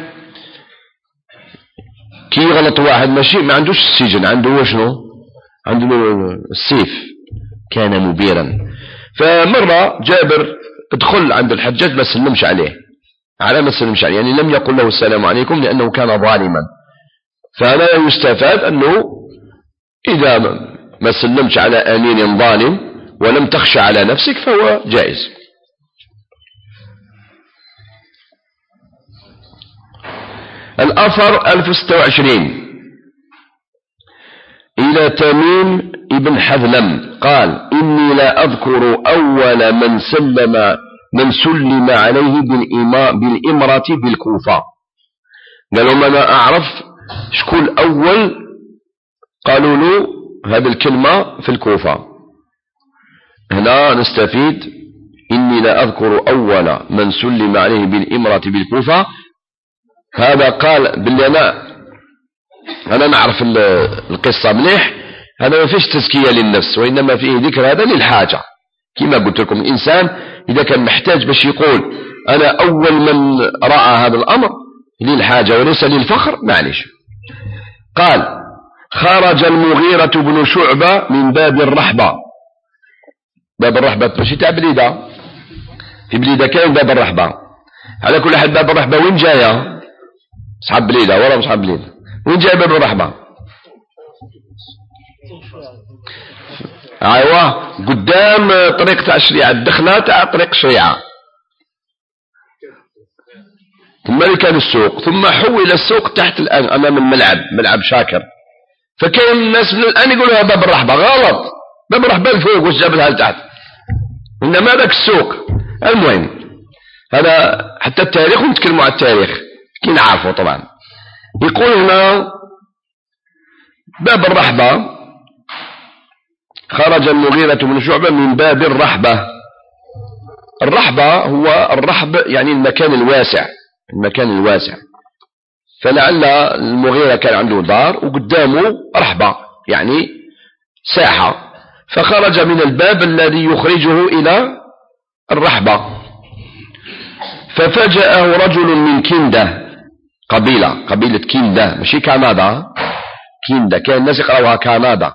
كي يغلط واحد ماشي ما عندوش السجن، عنده شنو؟ عنده السيف. كان مبيرا. فمرة جابر ادخل عند الحجاج ما سلمش عليه. ما سلمش عليه يعني لم يقل له السلام عليكم لأنه كان ظالما. فلا يستفاد أنه إذا ما سلمش على أمين ظالم ولم تخشى على نفسك فهو جائز. الأثر 1026 إلى تميم ابن حذلم قال: إني لا أذكر أول من سلم عليه بالإمرة بالكوفة. قالوا ما أنا أعرف شكون أول قالوا له هذه الكلمة في الكوفة. هنا نستفيد: إني لا أذكر أول من سلم عليه بالإمرة بالكوفة. هذا قال باللي أنا نعرف القصة مليح. هذا ما فيش تزكية للنفس وإنما فيه ذكر هذا للحاجة. كما قلت لكم الإنسان إذا كان محتاج باش يقول أنا أول من رأى هذا الأمر للحاجة وليس للفخر معلش. قال: خرج المغيرة بن شعبة من باب الرحبة. باب الرحبة ماشي تاع بليدة، في بليدة كاين باب الرحبة. على كل حال باب الرحبة وين جاية؟ صحاب بليدة ولا صحاب بليدة؟ وين جاي باب الرحبة؟ ايوه قدام طريق تاع الشريعة، الدخلة تاع طريق الشريعة. ثم كان السوق، ثم حول السوق تحت الآن أمام الملعب، ملعب شاكر. فكان الناس من الآن يقولوا باب الرحبة. غلط، باب الرحبة الفوق واش جابتها لتحت، إنما ذاك السوق. المهم هذا حتى التاريخ ونتكلموا على التاريخ كي نعرفه طبعا. يقول هنا باب الرحبة: خرج المغيرة بن شعبة من باب الرحبة. الرحبة هو الرحب يعني المكان الواسع، المكان الواسع. فلعل المغيرة كان عنده دار وقدامه رحبة يعني ساحة، فخرج من الباب الذي يخرجه إلى الرحبة. ففجأه رجل من كندة، قبيلة كندة ماشي كندا، كندة كان الناس يقرأوها كندا.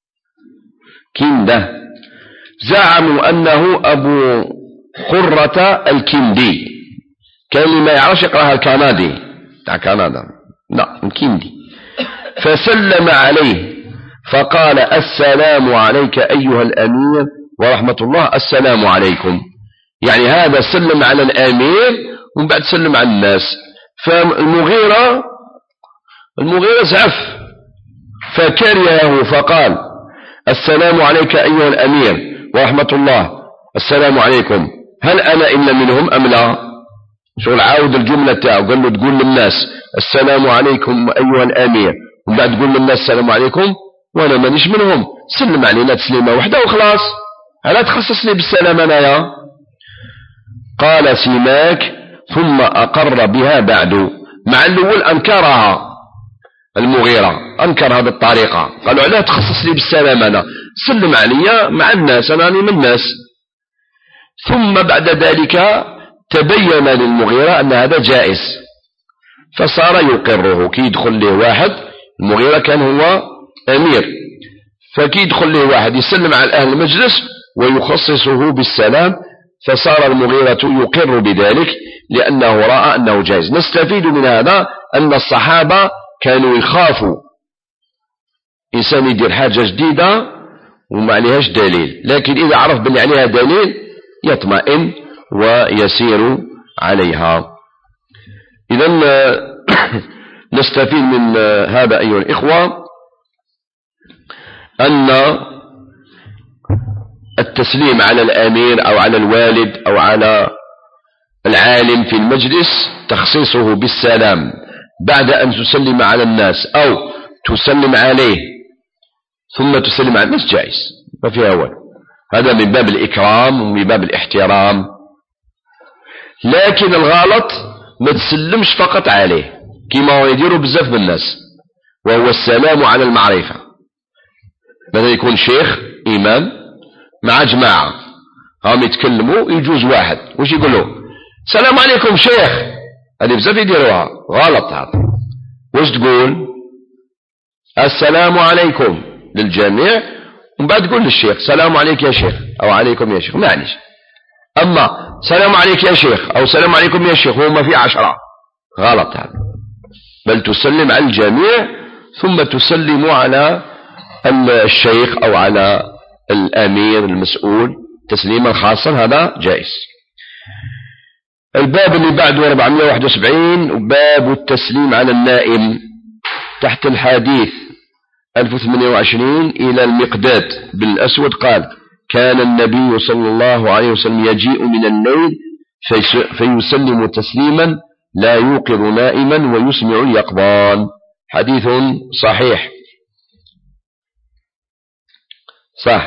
كندة زعموا أنه أبو قرة الكندي. كان اللي ما يعرفش يقرأها الكندي تاع كندا، لا الكندي. فسلم عليه فقال: السلام عليك أيها الأمير ورحمة الله. السلام عليكم يعني هذا سلم على الأمير ومن بعد سلم على الناس. فالمغيرة زعف فكرهه فقال: السلام عليك أيها الأمير ورحمة الله. السلام عليكم، هل أنا إلا منهم أم لا؟ شغل عاود الجملة تاعه، قال له تقول للناس السلام عليكم أيها الأمير ومن بعد تقول للناس السلام عليكم وأنا مانيش منهم. سلم علينا تسليمة وحده وخلاص، هلا تخصصني بالسلام أنايا. قال: سيماك. ثم أقر بها بعد. مع الأول أنكرها المغيرة، أنكر هذه الطريقة، قالوا علاه تخصص لي بالسلام أنا، سلم علي مع الناس أنا من الناس. ثم بعد ذلك تبين للمغيرة أن هذا جائز، فصار يقره. كي يدخل له واحد، المغيرة كان هو أمير، فكي يدخل له واحد يسلم على أهل المجلس ويخصصه بالسلام، فصار المغيرة يقر بذلك لأنه رأى أنه جائز. نستفيد من هذا أن الصحابة كانوا يخافوا إنسان يدير حاجة جديدة وما عليهاش دليل، لكن إذا عرف بأن عليها دليل يطمئن ويسير عليها. إذن نستفيد من هذا أيها الإخوة أن التسليم على الأمير أو على الوالد أو على العالم في المجلس تخصيصه بالسلام بعد أن تسلم على الناس أو تسلم عليه ثم تسلم على الناس جائز ما فيها أول. هذا من باب الإكرام ومن باب الاحترام. لكن الغلط ما تسلمش فقط عليه كما هو يديروا بزاف من الناس، وهو السلام على المعرفة. مثلا يكون شيخ إمام مع جماعة هم يتكلموا، يجوز واحد وش يقولوا السلام عليكم شيخ، هذه بزاف يديروها غلط. هذا وش تقول السلام عليكم للجميع ومن بعد تقول للشيخ سلام عليك يا شيخ أو عليكم يا شيخ، معنيش. أما سلام عليك يا شيخ أو سلام عليكم يا شيخ وما في 10 غلط هذا، بل تسلم على الجميع ثم تسلم على الشيخ أو على الأمير المسؤول تسليما خاصا، هذا جائز. الباب اللي بعده 471 باب التسليم على النائم، تحت الحديث 1028 إلى المقداد بن الأسود قال كان النبي صلى الله عليه وسلم يجيء من الليل فيسلم تسليما لا يوقظ نائما ويسمع اليقظان. حديث صحيح صح،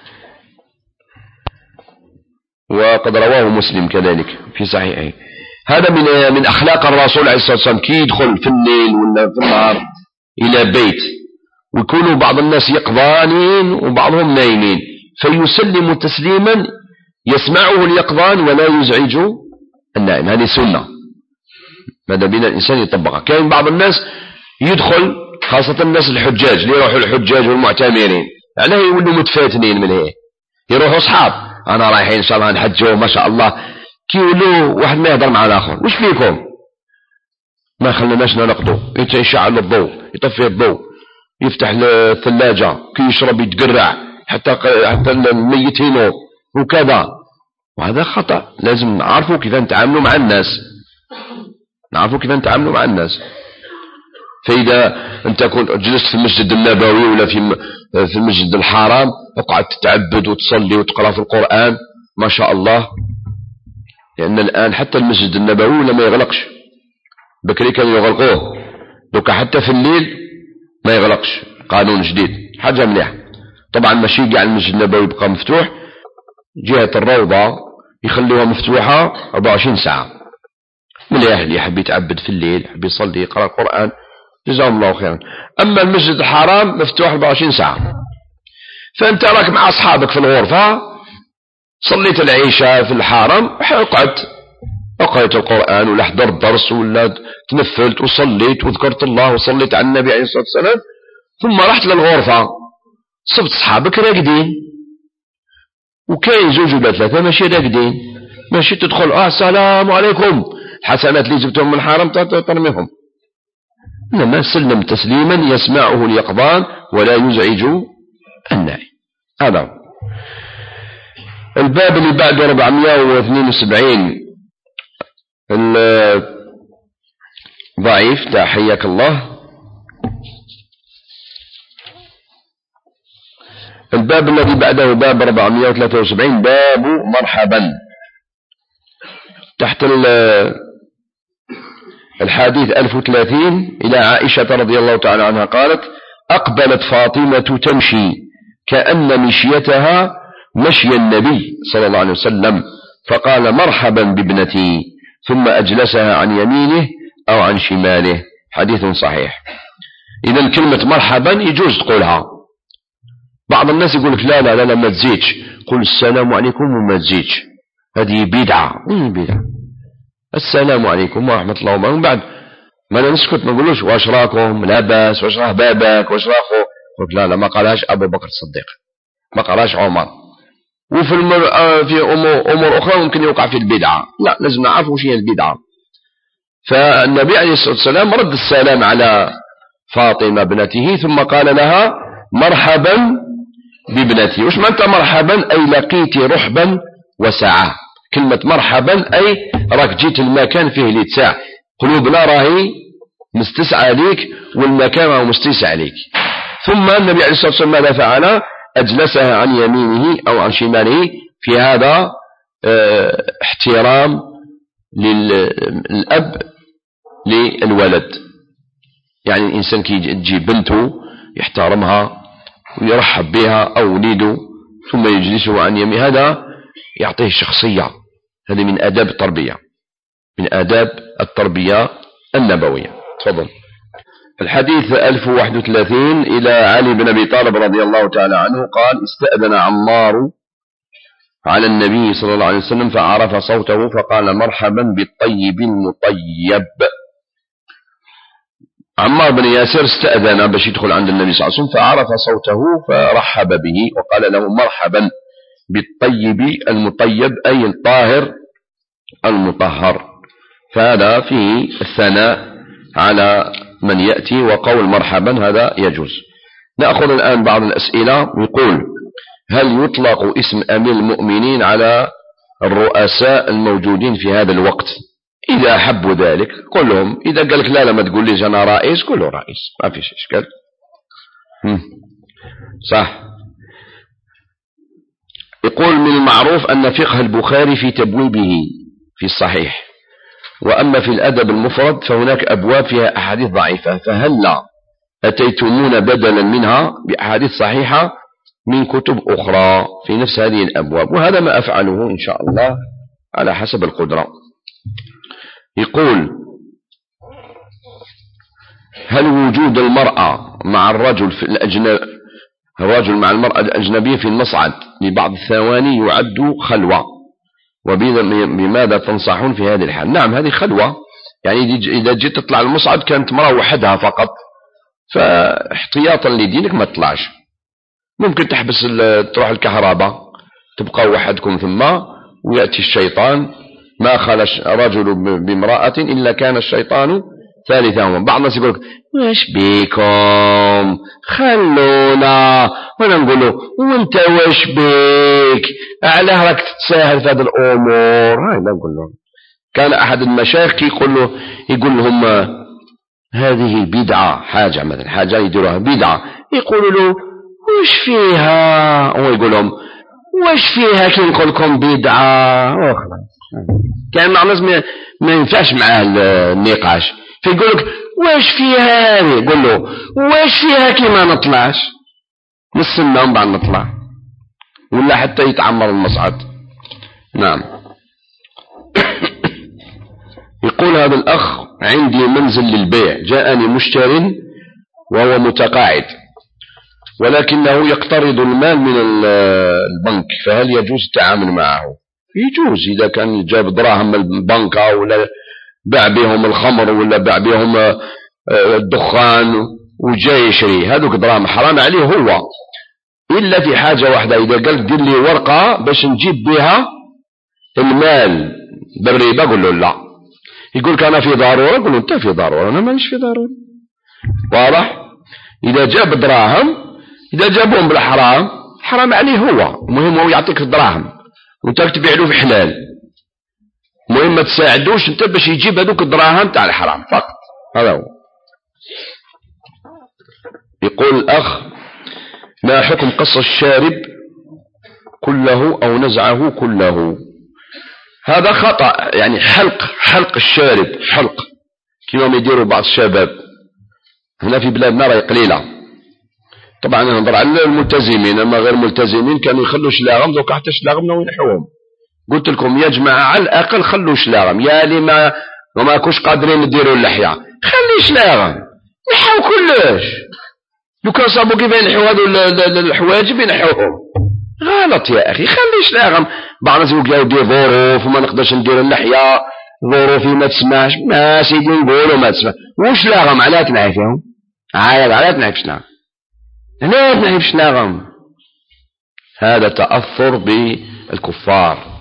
وقد رواه مسلم كذلك في صحيحه. هذا من أخلاق الرسول عليه الصلاة والسلام، كي يدخل في الليل ولا في النهار إلى بيت ويكونوا بعض الناس يقظانين وبعضهم نايمين فيسلم تسليما يسمعه اليقظان ولا يزعج النائم. هذه سنة ماذا بين الإنسان يطبقها. كان بعض الناس يدخل خاصة الناس الحجاج اللي يروحوا الحجاج والمعتمرين يعني يولوا متفاتنين من هي، يروحوا أصحاب أنا رايحين إن شاء الله نحجوا ما شاء الله، كي يقولوا واحد ما يهضر مع الآخر وش فيكم ما خلناش نرقدوا، يشعل الضوء يطفي الضوء يفتح الثلاجة كي يشرب يتقرع حتى الميت هنا وكذا، وهذا خطأ. لازم نعرفوا كيف نتعاملوا مع الناس، نعرفوا كيف نتعاملوا مع الناس. فإذا أنت كنت جلست في المسجد النبوي ولا في المسجد الحرام وقعدت تتعبد وتصلي وتقرأ في القرآن ما شاء الله، لأن الآن حتى المسجد النبوي ولا ما يغلقش، بكري كانوا يغلقوه دوكا حتى في الليل ما يغلقش، قانون جديد حاجة مليحة. طبعا ماشي كاع المسجد النبوي يبقى مفتوح، جهة الروضة يخلوها مفتوحة 24 ساعة، مليح اللي يحب يتعبد في الليل يحب يصلي يقرأ القرآن جزاهم الله خيرا. أما المسجد الحرام مفتوح 24 ساعة، فأنت راك مع أصحابك في الغرفة صليت العشاء في الحرم اقرأت القرآن ولا حضرت درس ولا تنفلت وصليت وذكرت الله وصليت على النبي عليه الصلاة والسلام، ثم رحت للغرفة صبت أصحابك راقدين وكاين 2 ولا 3 ماشي راقدين، ماشي تدخل السلام عليكم الحسنات اللي جبتهم من الحرم ترميهم، إنما سلم تسليما يسمعه اليقظان ولا يزعج النائم. هذا الباب اللي بعد 472 ضعيف حياك الله. الباب الذي بعده باب 473 باب مرحبا، تحت الحديث 1030 إلى عائشة رضي الله تعالى عنها قالت أقبلت فاطمة تمشي كأن مشيتها مشي النبي صلى الله عليه وسلم فقال مرحبا بابنتي ثم أجلسها عن يمينه أو عن شماله. حديث صحيح. إذا كلمة مرحبا يجوز تقولها. بعض الناس يقول لك لا ما تزيدش، قل السلام عليكم وما تزيدش، هذه بدعة. بدعة السلام عليكم ورحمة الله وبركاته، بعد ما نسكت ما نقولوش واش راكم لا باس واش راه باباك واش راه خو، قلت لا ما قالهاش أبو بكر الصديق ما قالهاش عمر. وفي في أمور أخرى ممكن يوقع في البدعة، لا لازم نعرف وش هي البدعة. فالنبي عليه الصلاة والسلام رد السلام على فاطمة ابنته ثم قال لها مرحبا بابنتي. وش معنى مرحبا؟ أي لقيت رحبا وسعة. كلمة مرحبا أي راك جيت المكان فيه لتساع، قلوبنا راهي مستسعى عليك والمكان هو مستسعى عليك. ثم النبي عليه الصلاة والسلام ماذا فعل؟ أجلسها عن يمينه أو عن شماله في هذا احترام للأب للولد. يعني الإنسان كي تجي بنته يحترمها ويرحب بها أو وليده ثم يجلسه عن يمينه، هذا يعطيه شخصية. هذه من آداب التربية، من آداب التربية النبوية. تفضل. الحديث 1031 إلى علي بن أبي طالب رضي الله تعالى عنه قال: استأذن عمار على النبي صلى الله عليه وسلم فعرف صوته فقال: مرحبا بالطيب المطيب. عمار بن ياسر استأذن باش يدخل عند النبي صلى الله عليه وسلم فعرف صوته فرحب به وقال له: مرحبا بالطيب المطيب، أي الطاهر المطهر. فهذا فيه الثناء على من يأتي، وقول مرحبا هذا يجوز. نأخذ الآن بعض الأسئلة. يقول: هل يطلق اسم أمير المؤمنين على الرؤساء الموجودين في هذا الوقت؟ إذا أحبوا ذلك قل لهم. إذا قال لك لا ما تقول لي أنا رئيس، قل له رئيس، ما فيش إشكال. صح. يقول: من المعروف أن فقه البخاري في تبويبه في الصحيح، وأما في الأدب المفرد فهناك أبواب فيها أحاديث ضعيفة، فهل لا أتيتمون بدلا منها بأحاديث صحيحة من كتب أخرى في نفس هذه الأبواب؟ وهذا ما أفعله إن شاء الله على حسب القدرة. يقول: هل وجود المرأة مع الرجل في الرجل مع المرأة الأجنبية في المصعد لبعض الثواني يعد خلوة؟ وبماذا تنصحون في هذه الحال؟ نعم، هذه خلوة. يعني إذا جيت تطلع المصعد كانت مرأة وحدها فقط، فاحتياطا لدينك ما تطلعش. ممكن تحبس تروح الكهرباء تبقى وحدكم ثم، ويأتي الشيطان. ما خلى رجل بامرأة إلا كان الشيطان ثالثهما. بعض الناس يقول: واش بيكم خلونا، وانا نقول له: وانت واش بيك؟ علاه راك تتساهل في هذه الامور؟ هاي لا نقول له. كان احد المشايخ يقول لهم: هذه بدعة، حاجة مثلا حاجة يديروها بدعة، يقولوا له: واش فيها؟ هو يقول لهم: واش فيها كي نقول لكم بدعة؟ وخلاص. كان مع الناس ما ينفعش معاه النقاش، فيقول لك: واش فيها هذه؟ يقول له: واش فيها كي ما نطلعش؟ نستنى من بعد نطلع ولا حتى يتعمر المصعد. نعم. يقول هذا الأخ: عندي منزل للبيع، جاءني مشتر وهو متقاعد ولكنه يقترض المال من البنك، فهل يجوز التعامل معه؟ يجوز إذا كان جاب دراهم من البنك ولا باع بهم الخمر ولا باع بهم الدخان وجاي يشري، هذوك دراهم حرام عليه هو. إلا في حاجة واحدة، إذا قال دير لي ورقة باش نجيب بها المال بالربا، قل له لا. يقول لك أنا في ضرورة، قل له أنت في ضرورة، أنا مانيش في ضرورة. واضح؟ إذا جاب دراهم، إذا جابهم بالحرام حرام عليه هو. المهم هو يعطيك الدراهم وانت تبيع له في حلال. المهم ما تساعدوش انت باش يجيب هذوك الدراهم تاع الحرام فقط. هذا هو. يقول الأخ: ما حكم قص الشارب كله أو نزعه كله؟ هذا خطأ. يعني حلق الشارب، حلق كما يديروا بعض الشباب هنا في بلادنا راهي قليلة. طبعا نهضر على الملتزمين، اما غير الملتزمين كانوا يخلوا شلاغم، دوك حتى شلاغم وينحوهم. قلت لكم يا جماعة على الأقل خلوا شلاغم، يا اللي ما كوش قادرين نديروا اللحية خلي شلاغم، نحو كلش. لو كان صابوا كيف ينحوا هذو الحواجب ينحوهم، غلط يا أخي، خلي شلاغم. بعض الناس يقول يا ودي ظروف وما نقدرش ندير اللحية، ظروفي ما تسمعش. ما سيدي نقولوا ما تسمع، وش لاغم على تنعيفهم؟ على تنعيف شلاغم، لا تنعيف شلاغم. هذا تأثر بالكفار.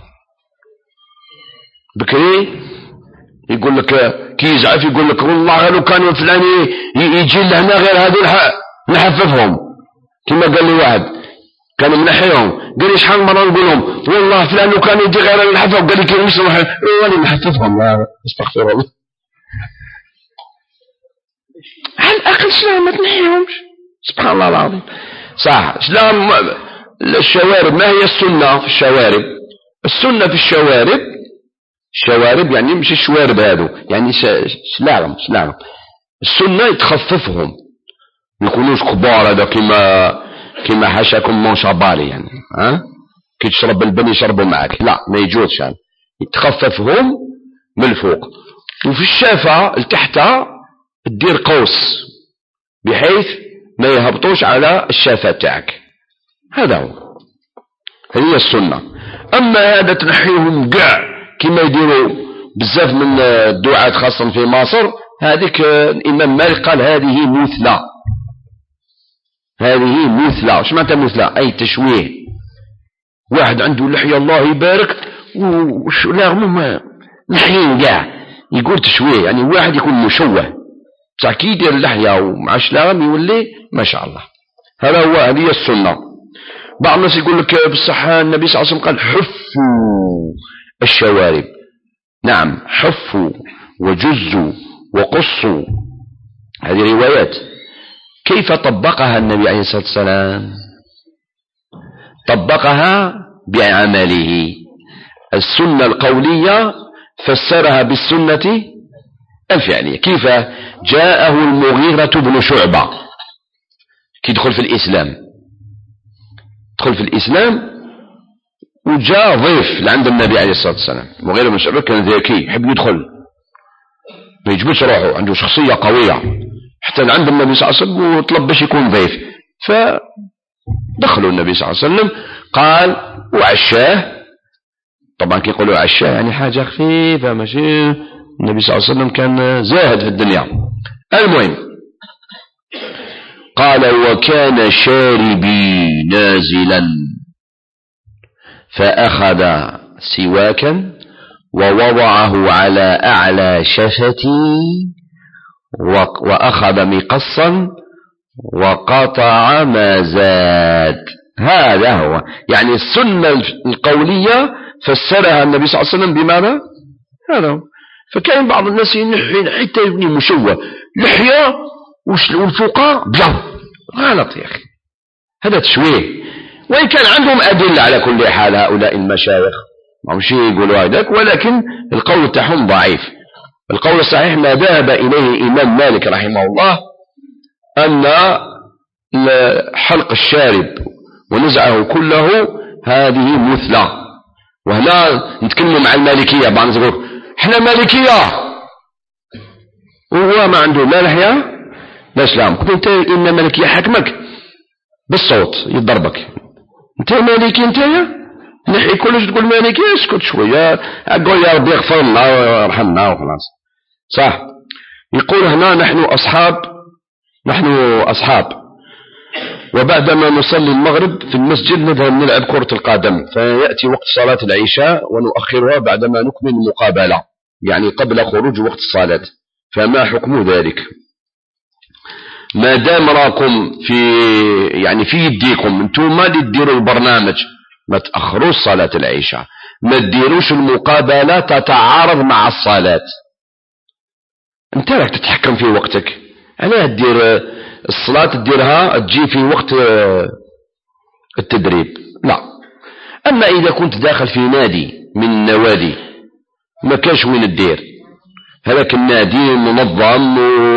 بكري يقول لك كي يزعف يقول لك والله لو كانوا فلان يجي لهنا غير هذول نحففهم. كما قال لي واحد كانوا منحيهم، قال لي شحال مرة نقول لهم والله فلان لو كان يجي غير نحففهم، قال لي كي نسمح وانا نحففهم. لا استغفر الله. على الأقل شلون ما تنحيهمش. سبحان الله العظيم. صح. شلون الشوارب؟ ما هي السنة في الشوارب؟ السنة في الشوارب يعني مش الشوارب هادو، يعني سلالم. السنة يتخففهم، ما يكونوش كبار هذا كما حاشاكم مونشابالي يعني. كي تشرب البن يشربوا معك، لا ما يجوزش يعني. يتخففهم من الفوق، وفي الشافة لتحت تدير قوس بحيث ما يهبطوش على الشافة تاعك. هذا هو، هذه السنة. أما هذا تنحيهم قاع كما يديروا بزاف من الدعاة خاصة في مصر، هذيك الإمام مالك قال هذه مثلى. وش معناتها مثلى؟ أي تشويه. واحد عنده لحية الله يبارك لا نحيين قاع، يقول تشويه، يعني واحد يكون مشوه بصح كي يدير اللحية ومع شلاغم يولي ما شاء الله. هذا هو، هذه السنة. بعض الناس يقول لك بصح النبي صلى الله عليه وسلم قال حفوا الشوارب. نعم، حفوا وجزوا وقصوا، هذه روايات. كيف طبقها النبي عليه الصلاة والسلام؟ طبقها بعمله. السنة القولية فسرها بالسنة الفعلية. كيف؟ جاءه المغيرة بن شعبة كي دخل في الإسلام، وجاء ضيف لعند النبي عليه الصلاة والسلام. المغيرة بن شعبة كان ذكي، يحب يدخل، ما يجبش روحه، عنده شخصية قوية، حتى عند النبي صلى الله عليه وسلم وطلب باش يكون ضيف. فدخلوا النبي صلى الله عليه وسلم، قال وعشاه. طبعا كي يقولوا عشاه يعني حاجة خفيفة، ماشي النبي صلى الله عليه وسلم كان زاهد في الدنيا. المهم قال وكان شاربي نازلا، فأخذ سواكا ووضعه على أعلى شفتي، وأخذ مقصا وقطع ما زاد. هذا هو يعني السنة القولية فسرها النبي صلى الله عليه وسلم بماذا؟ هذا هو. فكان بعض الناس ينحي حتى يبني مشوه لحية والفوقاء بيض، غلط يا أخي، هذا تشويه. وإن كان عندهم أدلة على كل حال هؤلاء المشايخ، ما مش يقولوا هذاك، ولكن القول تاعهم ضعيف. القول الصحيح ما ذهب إليه إمام مالك رحمه الله، أن حلق الشارب ونزعه كله هذه مثلى. وهنا نتكلموا مع المالكية. بعض الناس يقول احنا مالكية وهو ما عنده لا لحية لا سلام. قلت انت إن مالكية حكمك بالصوت يضربك، انت مالكي، انت نحي كلش تقول مالكي، اسكت شوية، اقول يا ربي اغفر الله ويرحمنا وخلاص. صح. يقول هنا نحن أصحاب، وبعدما نصلي المغرب في المسجد نذهب نلعب كرة القدم، فيأتي وقت صلاة العشاء ونؤخرها بعدما نكمل المقابلة، يعني قبل خروج وقت الصلاة. فما حكم ذلك؟ ما دام راكم في يديكم انتم ما تديروا البرنامج، ما تأخروش صلاة العشاء، ما تديروش المقابلة تتعارض مع الصلاة. انت راك تتحكم في وقتك، علاه تدير الصلاة تديرها تجي في وقت التدريب؟ لا. اما اذا كنت داخل في نادي من النوادي ما كاش وين تدير، هذاك النادي منظم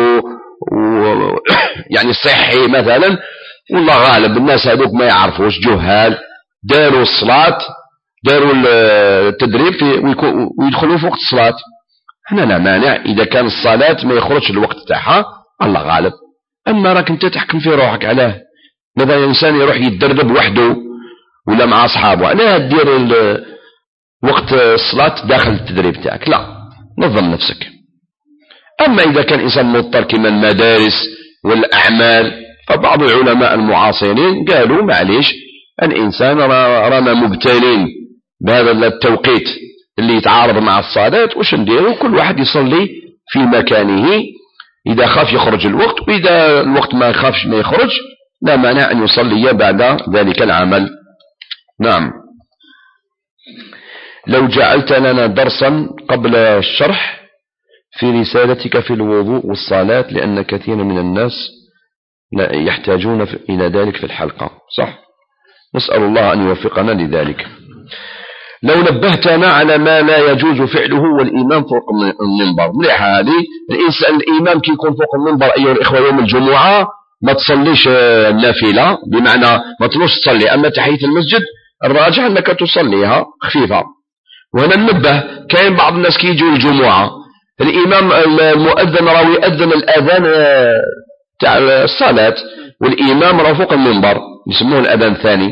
يعني صحي مثلا، والله غالب الناس هذوك ما يعرفوش، جهال، داروا الصلاة، داروا التدريب ويدخلوا في وقت الصلاة. هنا لا مانع إذا كان الصلاة ما يخرجش الوقت تاعها، الله غالب. أما راك أنت تحكم في روحك، علاه؟ مثلا الإنسان يروح يتدرب وحده ولا مع أصحابه، علاه تدير وقت الصلاة داخل التدريب تاعك؟ لا، نظم نفسك. أما إذا كان إنسان مضطر كما المدارس والأعمال، فبعض العلماء المعاصرين قالوا معليش، الإنسان رانا مبتلين بهذا التوقيت اللي يتعارض مع الصلاة، وش نديروا؟ كل واحد يصلي في مكانه، إذا خاف يخرج الوقت، وإذا الوقت ما يخافش ما يخرج لا مانع أن يصلي بعد ذلك العمل. نعم. لو جعلت لنا درسا قبل الشرح في رسالتك في الوضوء والصلاة، لأن كثير من الناس يحتاجون إلى ذلك في الحلقة. صح، نسأل الله أن يوفقنا لذلك. لو نبهتنا على ما لا يجوز فعله والإمام فوق المنبر. مليحة هذه. الإنسان الإمام كي يكون فوق المنبر أيها الإخوة يوم الجمعة ما تصليش النافلة، بمعنى ما تروش تصلي. أما تحية المسجد الراجح أنك تصليها خفيفة. وهنا ننبه، كاين بعض الناس كي يجوا الجمعة الإمام المؤذن راهو يأذن الأذان تاع الصلاة والإمام راهو فوق المنبر، يسموه الأذان الثاني.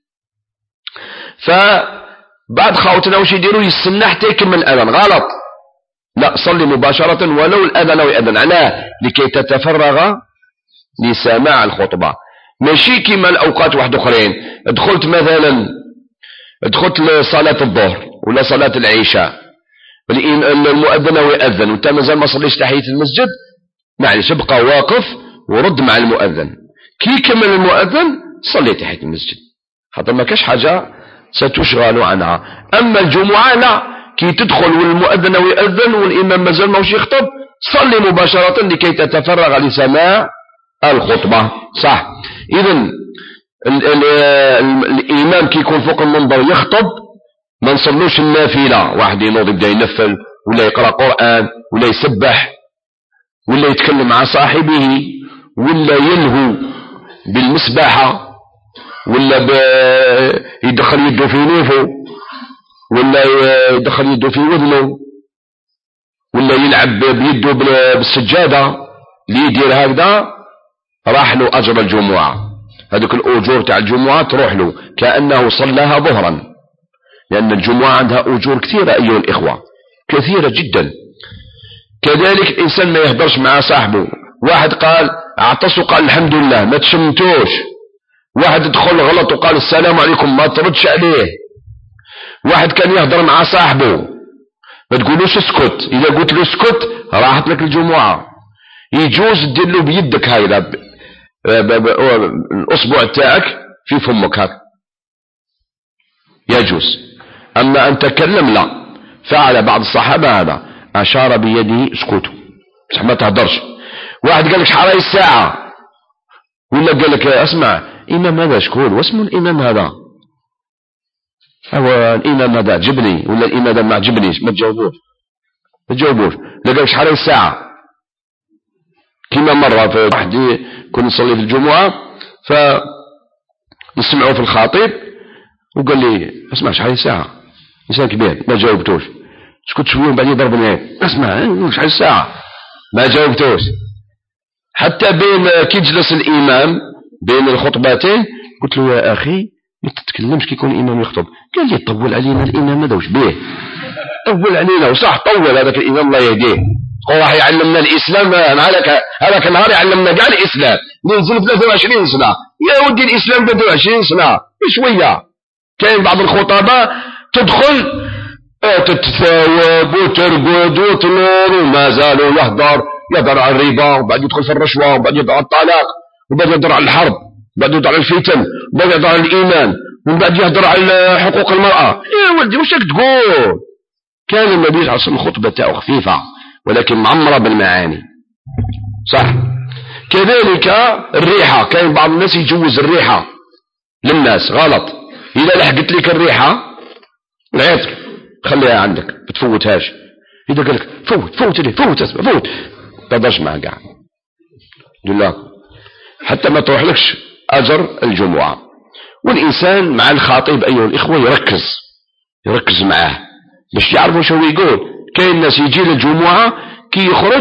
فبعد خاوتنا وش يديروا؟ يستنى حتى يكمل الأذان. غلط، لا، صلي مباشرة ولو الأذان أو يأذن. علاه؟ لكي تتفرغ لسماع الخطبة، ماشي كما الأوقات واحد أخرين. دخلت مثلا لصلاة الظهر ولا صلاة العشاء، المؤذن ويأذن وانت مازال ما صليش تحية المسجد، معلش ابقى واقف ورد مع المؤذن. كي يكمل المؤذن صلي تحية المسجد، خاطر ما كاش حاجة ستشغل عنها. أما الجمعة لا، كي تدخل والمؤذن ويأذن والإمام مازال ماهوش يخطب، صلي مباشرة لكي تتفرغ لسماع الخطبة. صح. إذن الإمام كي يكون فوق المنبر يخطب ما نصلوش النافلة، واحد ينوض يبدا ينفل ولا يقرأ قرآن ولا يسبح ولا يتكلم مع صاحبه ولا يلهو بالمسبحة ولا يدخل يده في نوفه ولا يدخل يده في وذنه ولا يلعب بيده بالسجادة. اللي يدير هكذا راح له أجر الجمعة، هذوك الأجور تاع الجمعة تروح له كأنه صلاها ظهرا، لأن الجمعة عندها أجور كثيرة أيها الإخوة، كثيرة جدا. كذلك الإنسان ما يهدرش مع صاحبه. واحد قال اعتصوا قال الحمد لله، ما تشمتوش. واحد دخل غلط وقال السلام عليكم، ما تردش عليه. واحد كان يهدر مع صاحبه، ما تقولوش اسكت، إذا قلت له اسكت راحت لك الجمعة. يجوز تدير له بيدك هاي الأصبع تاعك في فمك هكذا، يجوز. أما أن تكلم لا. فعل بعض الصحابة هذا، أشار بيده اسكتوا، بصح ما تهدرش. واحد قال لك شحال الساعة، ولا قال لك اسمع إمام هذا شكون واسمه الإمام هذا، هو الإمام هذا جبني ولا الإمام هذا ما عجبنيش، ما تجاوبوش. لا قال لك شحال الساعة. كما مرة في واحد كنا نصلي في الجمعة فنسمعوا في الخطيب وقال لي اسمع شحال الساعة، إنسان كبير ما جاوبتوش، سكت شوية بعد يضربني، اسمع شحال الساعة، ما جاوبتوش. حتى بين كي جلس الإمام بين الخطبتين قلت له يا أخي ما تتكلمش كي يكون الإمام يخطب. قال لي طول علينا الإمام هذا وش بيه، طول علينا. وصح طول هذاك الإمام الله يهديه، هو راح يعلمنا الإسلام. هذاك النهار يعلمنا كاع الإسلام. ننزل 23 سنة يا ودي، الإسلام 23 سنة بشوية. كاين بعض الخطباء تدخل تتثاوب وترقد وتنور وما زالوا يهدر على الربا، وبعد يدخل في الرشوة، وبعد يدخل على الطلاق، وبعد يهدر على الحرب، وبعد يهدر على الفتن، وبعد يهدر على الإيمان، وبعد يهدر على حقوق المرأة. يا ولدي وش تقول؟ كان النبي صلى الله عليه وسلم الخطبة تاعه خفيفة ولكن معمرة بالمعاني. صح. كذلك الريحة، كاين بعض الناس يجوز الريحة للناس، غلط. إذا لحقت لك الريحة العطر خليها عندك، ما تفوتهاش. إذا قال لك فوت لي فوت تقدرش معه قاعد لله، حتى ما تروحلكش أجر الجمعة. والإنسان مع الخطيب أيها الإخوة يركز معاه باش يعرفوا شو يقول. كاين الناس يجي للجمعة كي يخرج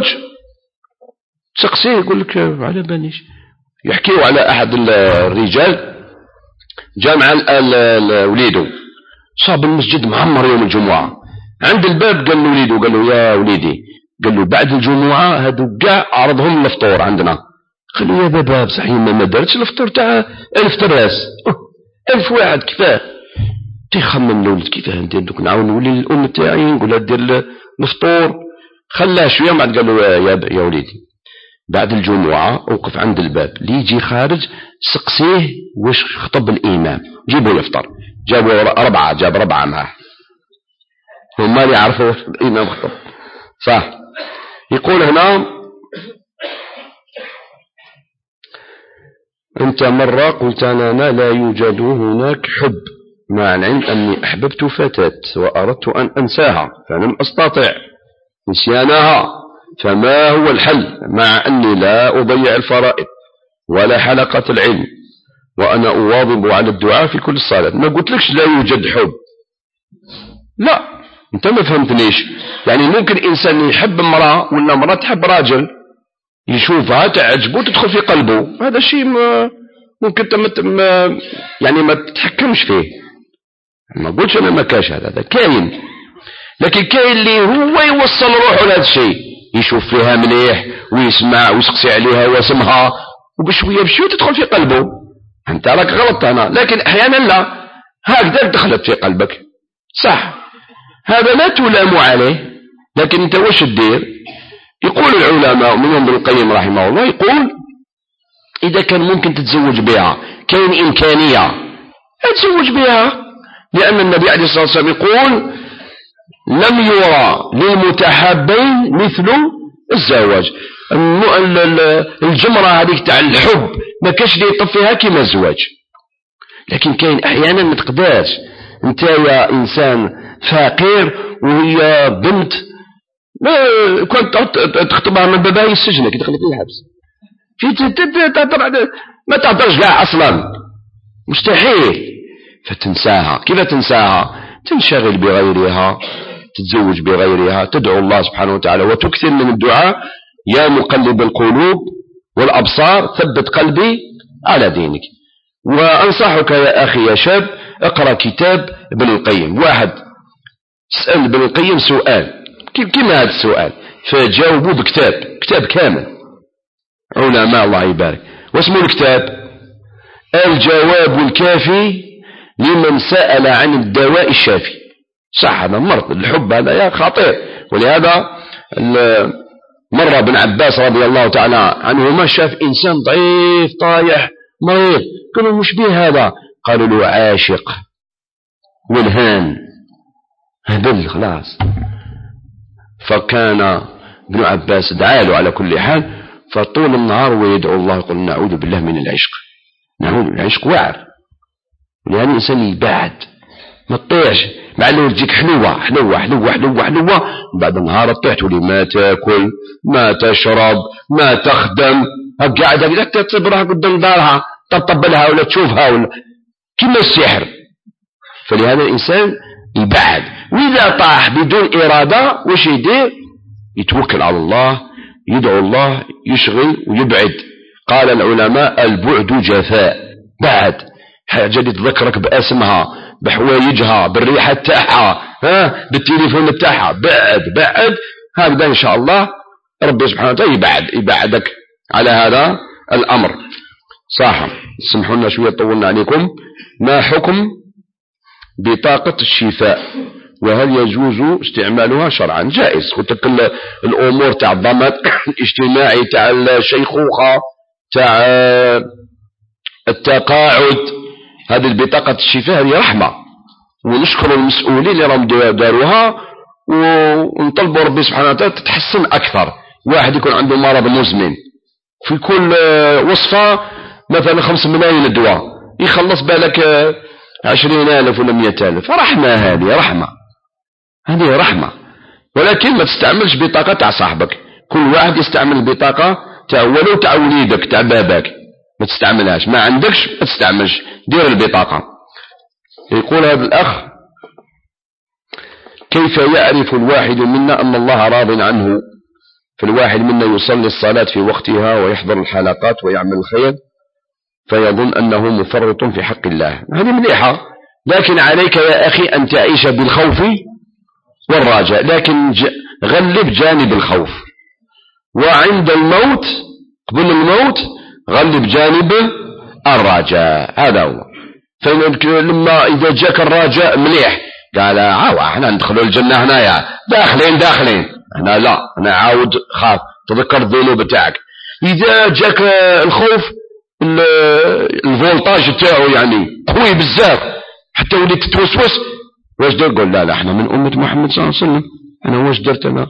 تسقسيه يقول لك على باليش. يحكيوا على أحد الرجال جاء مع وليده، صاب المسجد معمر يوم الجمعة، عند الباب قال له وليده، قال له يا وليدي، قال له بعد الجمعة هادو كاع عرضهم الفطور عندنا. قال له يا بابا بصح ما دارتش الفطور تاع 1000 تراس 1000 واحد كفاه. تيخمم الولد كيفاه ندير دوك، نعاون نولي للأم تاعي نقول لها دير الفطور. خلاه شوية بعد قال له يا وليدي بعد الجمعة اوقف عند الباب، اللي يجي خارج سقسيه واش خطب الإمام، جيبوا يفطر. جاب 4 معه، هما اللي يعرفوا الإمام خطب. صح. يقول هنا أنت مرة قلت أنا لا يوجد هناك حب، مع العلم أني أحببت فتاة وأردت أن أنساها فلم أستطع نسيانها، فما هو الحل مع أني لا أضيع الفرائض ولا حلقة العلم وأنا أواظب على الدعاء في كل الصلاة؟ ما قلت لكش لا يوجد حب، لا، أنت ما فهمتنيش. يعني ممكن إنسان يحب امرأة ولا امرأة تحب راجل، يشوفها تعجبه تدخل في قلبه، هذا شيء ممكن يعني ما تتحكمش فيه. ما قلتش أنا ما كاش هذا كاين، لكن كاين اللي هو يوصل روحه لهذا الشيء، يشوف فيها مليح ويسمع ويسقسي عليها ويسمها وبشوية بشوية تدخل في قلبه. أنت راك غلط هنا، لكن أحيانا لا، هكذا دخلت في قلبك صح، هذا لا تلام عليه، لكن أنت وش تدير؟ يقول العلماء منهم ابن القيم رحمه الله، يقول إذا كان ممكن تتزوج بها، كاين إمكانية تتزوج بها، لأن النبي عليه الصلاة والسلام يقول لم يرى للمتحابين مثل الزواج. الجمرة هذيك تاع الحب ما كاش اللي يطفيها كما الزواج، لكن كاين أحيانا ما تقدرش. أنت يا إنسان فقير وهي بنت كنت تخطبها من بابها السجن كي دخلت الحبس، ما تهدرش كاع أصلا، مستحيل. فتنساها، كيف تنساها؟ تنشغل بغيرها، تتزوج بغيرها، تدعو الله سبحانه وتعالى وتكثر من الدعاء. يا مقلب القلوب والأبصار ثبت قلبي على دينك. وأنصحك يا أخي يا شاب، اقرأ كتاب ابن القيم. واحد سأل ابن القيم سؤال كما هذا السؤال، فجاوبوا كتاب كامل، علماء الله يبارك. واسمه الكتاب الجواب الكافي لمن سأل عن الدواء الشافي. صح، هذا مرض الحب، هذا يا خطير. ولهذا مر ابن عباس رضي الله تعالى عنهما شاف إنسان ضعيف طايح مريض، قالوا مش به هذا؟ قالوا له عاشق والهان هبل خلاص. فكان ابن عباس دعاله على كل حال، فطول النهار ويدعو الله يقول نعوذ بالله من العشق، نعوذ بالله. العشق وعر، يعني الإنسان يبعد ما تطيعش، مع انه تجيك حلوة حلوة حلوة حلوة حلوة، بعد النهار تطيح تولي ما تاكل ما تشرب ما تخدم، قاعدة لا تصبرها قدام دارها تطبطب لها ولا تشوفها ولا كما السحر. فلهذا الإنسان يبعد، وإذا طاح بدون إرادة وش يدير؟ يتوكل على الله، يدعو الله، يشغل ويبعد. قال العلماء البعد جفاء، بعد حاجة اللي تذكرك باسمها بحوايجها بالريحة تاعها بالتليفون تاعها، بعد هكذا إن شاء الله ربي سبحانه وتعالى يبعدك على هذا الأمر. صح، سمحوا لنا شوية طولنا عليكم. ما حكم بطاقة الشفاء، وهل يجوز استعمالها شرعا؟ جائز. قلت لك الأمور تاع الضمان الاجتماعي، تاع الشيخوخة، تاع التقاعد، هذه البطاقة الشفاء هذه رحمة، ونشكر المسؤولين اللي راهم داروها، ونطلبوا ربي سبحانه وتعالى تتحسن أكثر. واحد يكون عنده مرض مزمن، في كل وصفة مثلا 5 ملايين الدواء، يخلص بالك 20,000 ولا 100,000. رحمة، هذه رحمة، هذه رحمة. ولكن ما تستعملش بطاقة تاع صاحبك، كل واحد يستعمل البطاقة تاع ولو تاع وليدك تاع باباك، ما تستعملهاش. ما عندكش ما تستعملش، دير البطاقة. يقول هذا الأخ كيف يعرف الواحد منا أن الله راض عنه؟ فالواحد منا يصلي الصلاة في وقتها ويحضر الحلقات ويعمل الخير فيظن أنه مفرط في حق الله، هذه مليحة، لكن عليك يا أخي أن تعيش بالخوف والرجاء، لكن غلب جانب الخوف، وعند الموت قبل الموت غلب جانب الرجاء، هذا هو. فلما إذا جاك الرجاء مليح، قال احنا ندخلوا الجنة هنايا داخلين هنا، لا أنا عاود خاف، تذكر الذنوب تاعك. إذا جاك الخوف الفولتاج تاعه يعني قوي بزاف حتى وليت تتوسوس، واش دير؟ قول لا احنا من أمة محمد صلى الله عليه وسلم، أنا واش درت؟ أنا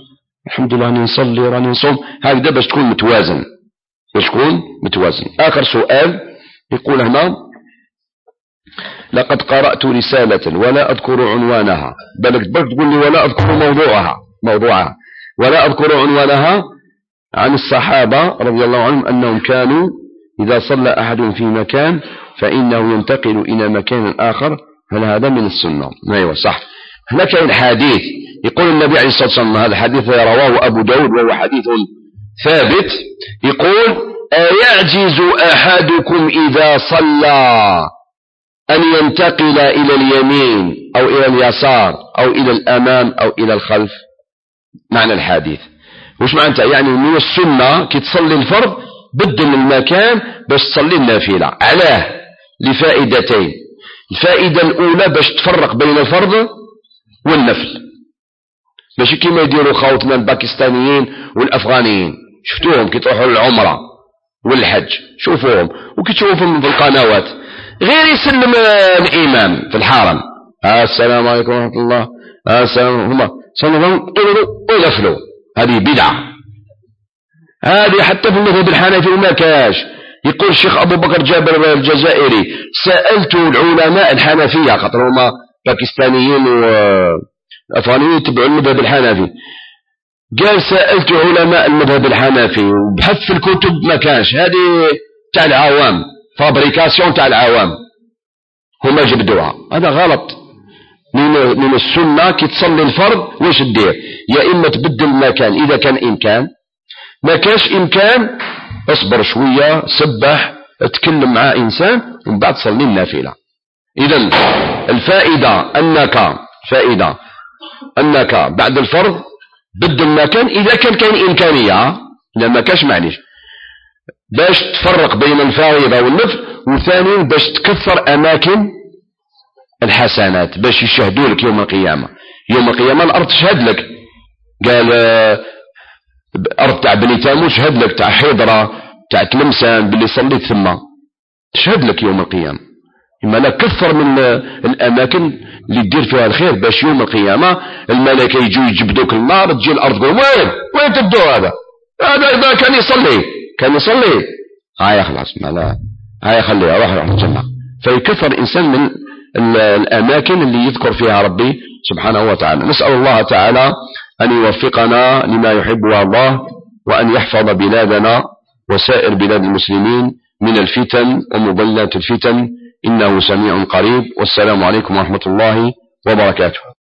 الحمد لله راني نصلي راني نصوم، هكذا باش تكون متوازن، باش تكون متوازن. آخر سؤال يقول هنا: لقد قرأت رسالة ولا أذكر عنوانها، بالك برك تقول لي ولا أذكر موضوعها ولا أذكر عنوانها، عن الصحابة رضي الله عنهم أنهم كانوا إذا صلى أحد في مكان فإنه ينتقل إلى مكان آخر، هل هذا من السنة؟ أيوة صح. هناك كاين حديث يقول النبي عليه الصلاة والسلام، هذا الحديث رواه أبو داود وهو حديث ثابت، يقول: أيعجز أحدكم إذا صلى أن ينتقل إلى اليمين أو إلى اليسار أو إلى الأمام أو إلى الخلف؟ معنى الحديث وش معنى؟ يعني من السنة كي تصلي الفرض بدل المكان باش تصلي النافلة. علاه؟ لفائدتين. الفائدة الأولى باش تفرق بين الفرض والنفل، ماشي كيما يديروا خاوتنا الباكستانيين والأفغانيين، شفتوهم كي تروحوا للعمرة والحج، شوفوهم وكي تشوفهم في القنوات، غير يسلم الإمام في الحرم: السلام عليكم ورحمة الله، السلام، هما صلوا ونفلوا. هذه بدعة، هذه حتى في المذهب الحنفي وما كاش. يقول الشيخ أبو بكر جابر الجزائري: سألت العلماء الحنفية، خاطر هما باكستانيين وأفغانيين يتبعوا المذهب الحنفي، قال: سألت علماء المذهب الحنفي وبحث في الكتب ما كانش، هذه تاع العوام، فابريكاسيون تاع العوام، هما جبدوها. هذا غلط. من السنة كي تصلي الفرض واش دير؟ يا إما تبدل المكان إذا كان إمكان، ما كاش إمكان اصبر شوية، سبح، اتكلم مع إنسان ومن بعد صلي النافلة. إذن الفائدة أنك بعد الفرض بدل المكان إذا كان إمكانية، لا ما كاش معليش، باش تفرق بين الفريضة والنفل، وثانيا باش تكثر أماكن الحسنات باش يشهدوا لك يوم القيامة. يوم القيامة الأرض تشهد لك، قال أرض تاع بني تاموس تشهد لك، تاع حضرة، تاع تلمسان باللي صليت ثم تشهد لك يوم القيامة. إما لا كثر من الأماكن اللي تدير فيها الخير باش يوم القيامة الملائكة يجوا يجبدوك النار، تجي الأرض تقول: وين تبدو هذا إذا كان يصلي هاي خلاص، ما لا هاي خليه روح الجنة. فيكثر الإنسان من الأماكن اللي يذكر فيها ربي سبحانه وتعالى. نسأل الله تعالى أن يوفقنا لما يحبه الله، وأن يحفظ بلادنا وسائر بلاد المسلمين من الفتن ومضلات الفتن، إنه سميع قريب. والسلام عليكم ورحمة الله وبركاته.